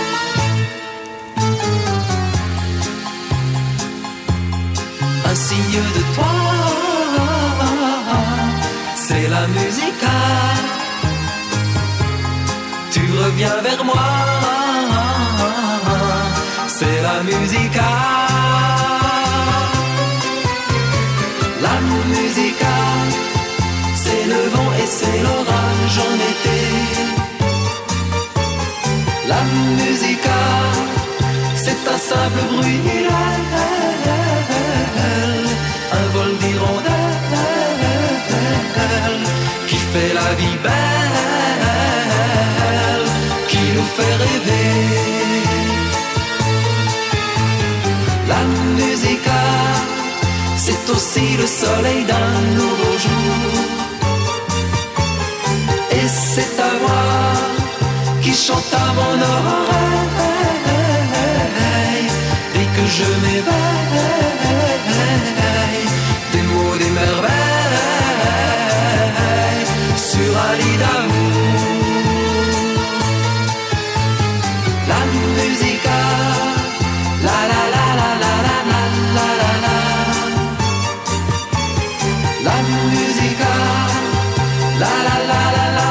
Un signe de toi, c'est la musica. Tu reviens vers moi, c'est la musica. La musica, c'est le vent et c'est l'orage en été. La musica, c'est un simple bruit, un vol d'hirondelle qui fait la vie belle, qui nous fait rêver. La musica, c'est aussi le soleil d'un nouveau jour, et c'est ta voix qui chante à mon oreille dès que je m'éveille. Des mots, des merveilles sur un lit d'amour. La musica, la la la la la la la la la la. La musica, la la la la la.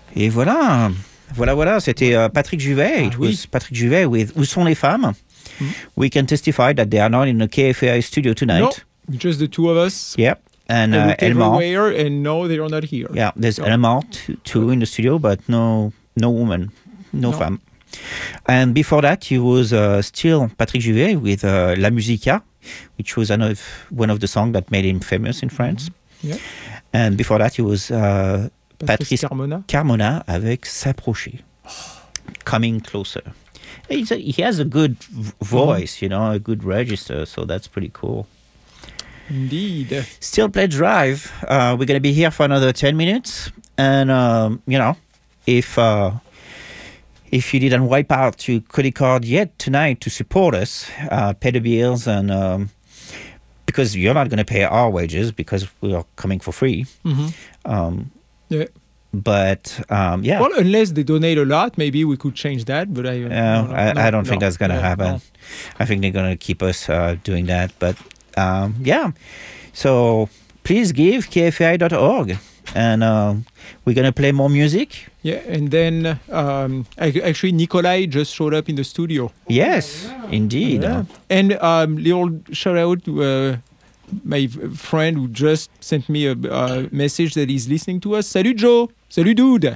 Et voilà, voilà, voilà, c'était uh, Patrick Juvet. Ah, It oui. was Patrick Juvet with Où sont les femmes? Mm. We can testify that they are not in the K F A I studio tonight. No, just the two of us. Yep. And They uh, looked Elmar. everywhere, and no, they are not here. Yeah, there's So- Elmar t- too in the studio, but no, no woman, no, No. femme. And before that, he was uh, still Patrick Juvet with uh, La Musica, which was another, one of the songs that made him famous in France. Yeah. And before that, he was uh, Patrice Patrice Carmona. Carmona avec S'approcher, Coming Closer. He's a, he has a good v- voice, you know, a good register, so that's pretty cool. Indeed. Still Play Drive. Uh, we're going to be here for another ten minutes. And, um, you know, if uh, if you didn't wipe out your credit card yet tonight to support us, uh, pay the bills, and um, because you're not going to pay our wages because we are coming for free. Mhm. Um, Yeah. But, um, yeah. Well, unless they donate a lot, maybe we could change that. But I, uh, No, no, I, no, I don't think no. that's going to Yeah, happen. no. I think they're going to keep us uh, doing that. But um, yeah, so please give K F A I dot org. And um, we're going to play more music. Yeah, and then um, ac- actually Nikolai just showed up in the studio. Yes, indeed. Yeah. And um, little shout out to uh, my v- friend who just sent me a, a message that he's listening to us. Salut Joe. Salut dude.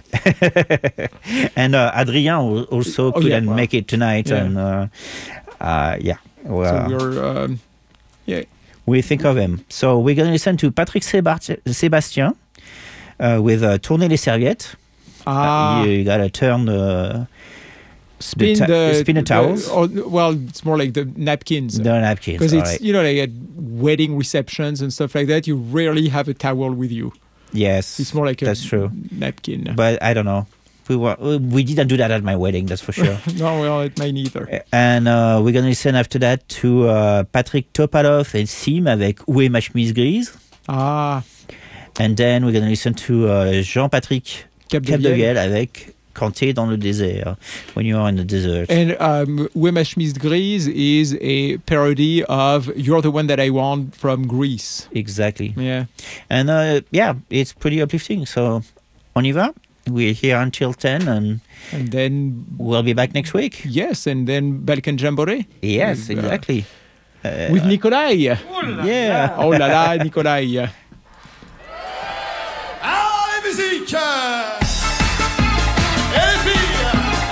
And uh, Adrien al- also Oh, yeah, couldn't wow. make it tonight. Yeah. And uh, uh, yeah, well, So we're um, yeah. we think of him. So we're going to listen to Patrick Sébastien. Sébastien. Uh, with uh, Tourner les serviettes. Ah. Uh, you, you gotta turn the Spin ta- the, spin the towels. or, well, it's more like the napkins. The napkins, Because it's alright. you know like at wedding receptions and stuff like that, you rarely have a towel with you. Yes, It's more like a that's true. napkin. But I don't know. We were we didn't do that at my wedding, that's for sure. No, well, it may neither. And uh, we're gonna listen after that to uh, Patrick Topalov and Sim avec Où est ma chemise grise. Ah. And then we're gonna listen to uh, Jean-Patrick Capdevielle. avec Quand t'es dans le désert, when you are in the desert. And um, Où est ma chemise grise is a parody of You're the One That I Want from Greece. Exactly. Yeah. And uh, yeah, it's pretty uplifting. So on y va. We're here until ten, and and then we'll be back next week. Yes, and then Balkan Jamboree. Yes, with, uh, exactly. Uh, with Nikolai. Yeah. Oh là là, Nikolai. Ah, la musique et les filles.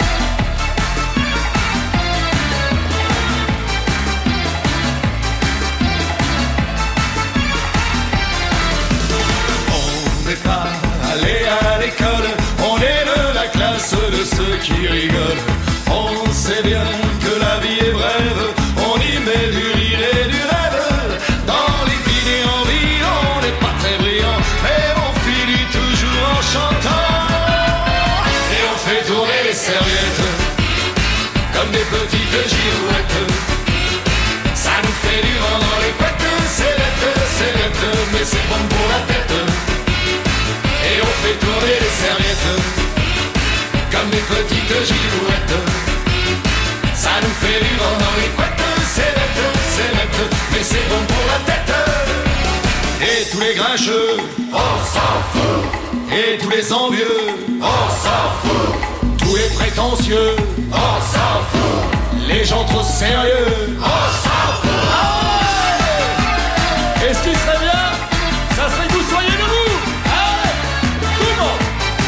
On n'est pas allé à l'école, on est de la classe de ceux qui rigolent. On sait bien que la vie est brève, on y met du rire et du rêve. Dans les dîners en ville, on n'est pas très brillant, mais on finit toujours en chantant. Et on fait tourner les serviettes comme des petites girouettes. Ça nous fait du vent dans les couettes, c'est bête, c'est bête, mais c'est bon pour la tête. Et on fait tourner les serviettes comme des petites girouettes. Ça nous fait du vent dans les couettes, c'est bête, c'est bête, mais c'est bon pour la tête. Et tous les grincheux, on s'en fout. Et tous les envieux, on s'en fout. Tous les prétentieux, on s'en fout. Les gens trop sérieux, on s'en fout. Ah ouais. Et ce qui serait bien, ça serait que vous soyez debout. Ah ouais. Tout le monde.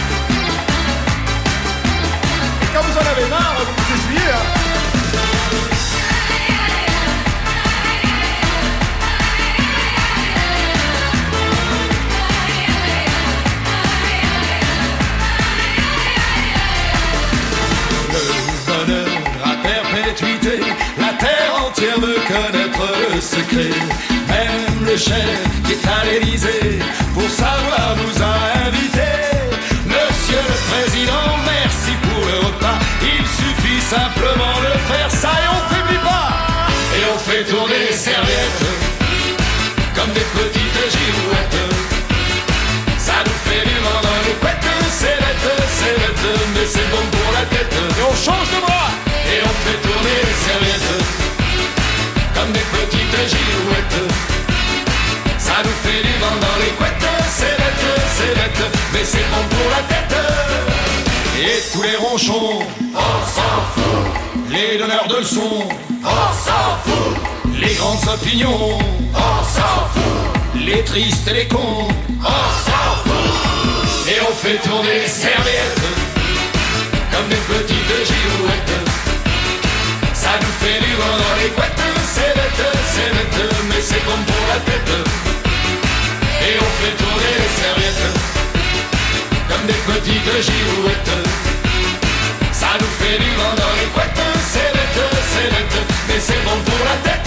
Et quand vous en avez marre, vous vous essuyez, hein. Le bonheur à perpétuité, la terre entière veut connaître le secret. Même le chef qui est à l'Élysée pour savoir nous a invités. Monsieur le Président, merci pour le repas. Il suffit simplement de faire ça et on faiblit pas. Et on fait tourner les serviettes comme des petites girouettes. Ça nous fait du vent dans les couettes. C'est bête, c'est bête, mais c'est bon pour la tête. Et on change de bras. Et on fait tourner les serviettes comme des petites girouettes. Ça nous fait du vent dans les couettes. C'est bête, c'est Et tous les ronchons, on s'en fout. Les donneurs de leçons, on s'en fout. Les grandes opinions, on s'en fout. Les tristes et les cons, on s'en fout. Et on fait tourner les serviettes comme des petites girouettes. Ça nous fait du vent dans les couettes. C'est bête, c'est bête, mais c'est bon pour la tête. Et on fait tourner les serviettes comme des petites girouettes. Ça nous fait du vent dans les couettes. C'est bête, c'est bête, mais c'est bon pour la tête.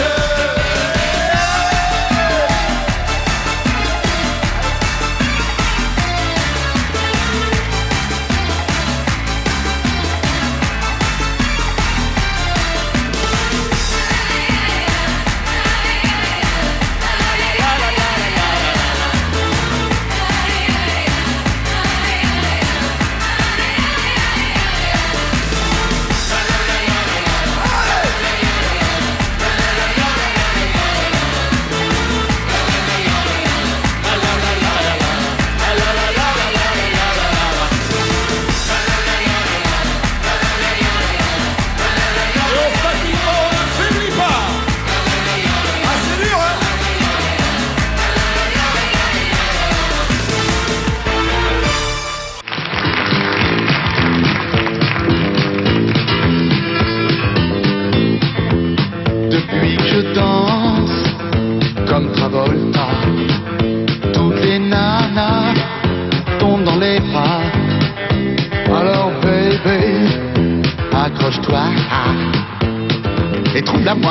Et trouve-la moi.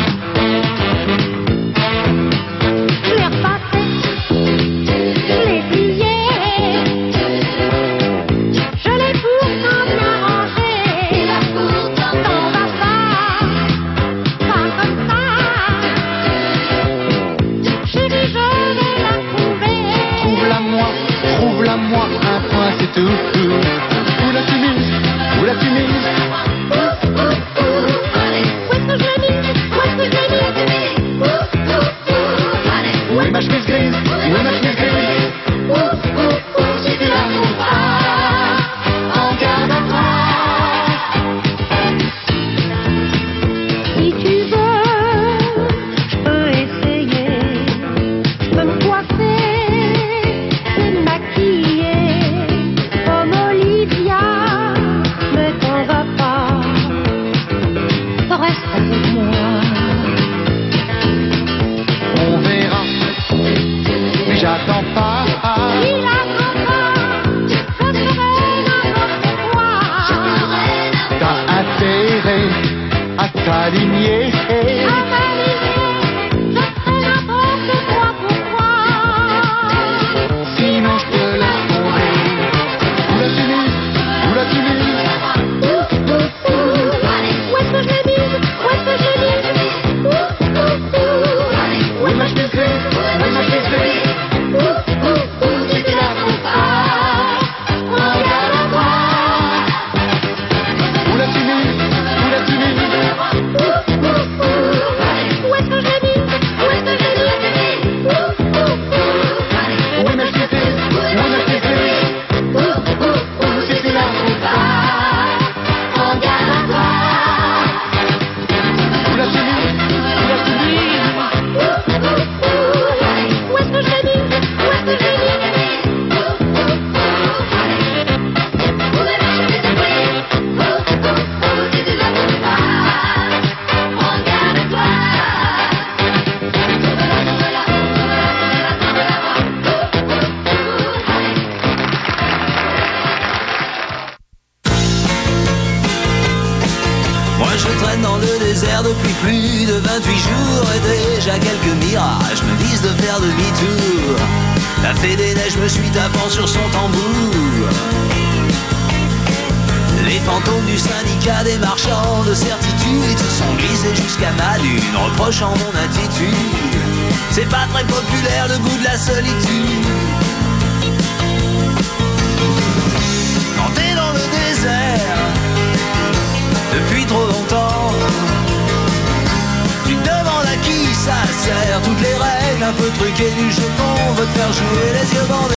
Je l'ai repassé, je l'ai plié, je l'ai pourtant bien rangé. Pourtant t'en vas pas, pas comme ça. Chérie, je vais la trouver. Trouve-la moi, trouve-la moi, un point c'est tout. Où l'as-tu mise, où l'as-tu mise? Oui, ma chemise grise, oui, ma chemise grise. Ouh, ouh, ouh, si tu la trouves pas, en garde à toi. Si tu veux, je peux essayer. Je peux me coiffer, me maquiller comme Olivia, mais t'en vas pas. Reste avec moi. On verra. Mais j'attends pas. Il attend pas, je ferai n'importe quoi. T'as intérêt à t'aligner. À m'aligner, je ferai n'importe quoi pour toi. Sinon je te laisse tomber. Où l'as-tu mise? Où l'as-tu mise? Où est-ce que je l'ai mise? Où est-ce que je l'ai mise? Oui, ma chemise grise, oui, ma chemise grise. Ouh, ouh, ouh, si tu la trouves pas, regarde à toi. Où l'as-tu mise? Où l'as-tu mise? Ouh, ouh, ouh, où est-ce que je l'ai mise? Où est-ce que je l'ai mise? Ouh, ouh, ouh, oui, ma chemise grise, oui, ma chemise grise. ouh, ouh, ouh, si tu la trouves pas, regarde à toi. Où l'as-tu mise? Où l'as-tu mise? Ouh, ouh, ouh, où est-ce que je l'ai mise? Où est-ce que je l'ai mise? Moi je traîne dans le désert depuis plus de vingt-huit jours et déjà quelques mirages me disent de faire demi-tour. La fée des neiges me suit tapant sur son tambour. Les fantômes du syndicat des marchands de certitude se sont glissés jusqu'à ma dune, reprochant mon attitude. C'est pas très populaire le goût de la solitude. Quand t'es dans le désert depuis trop longtemps, tu te demandes à qui ça sert. Toutes les règles un peu truquées du jeu qu'on veut te faire jouer les yeux bandés.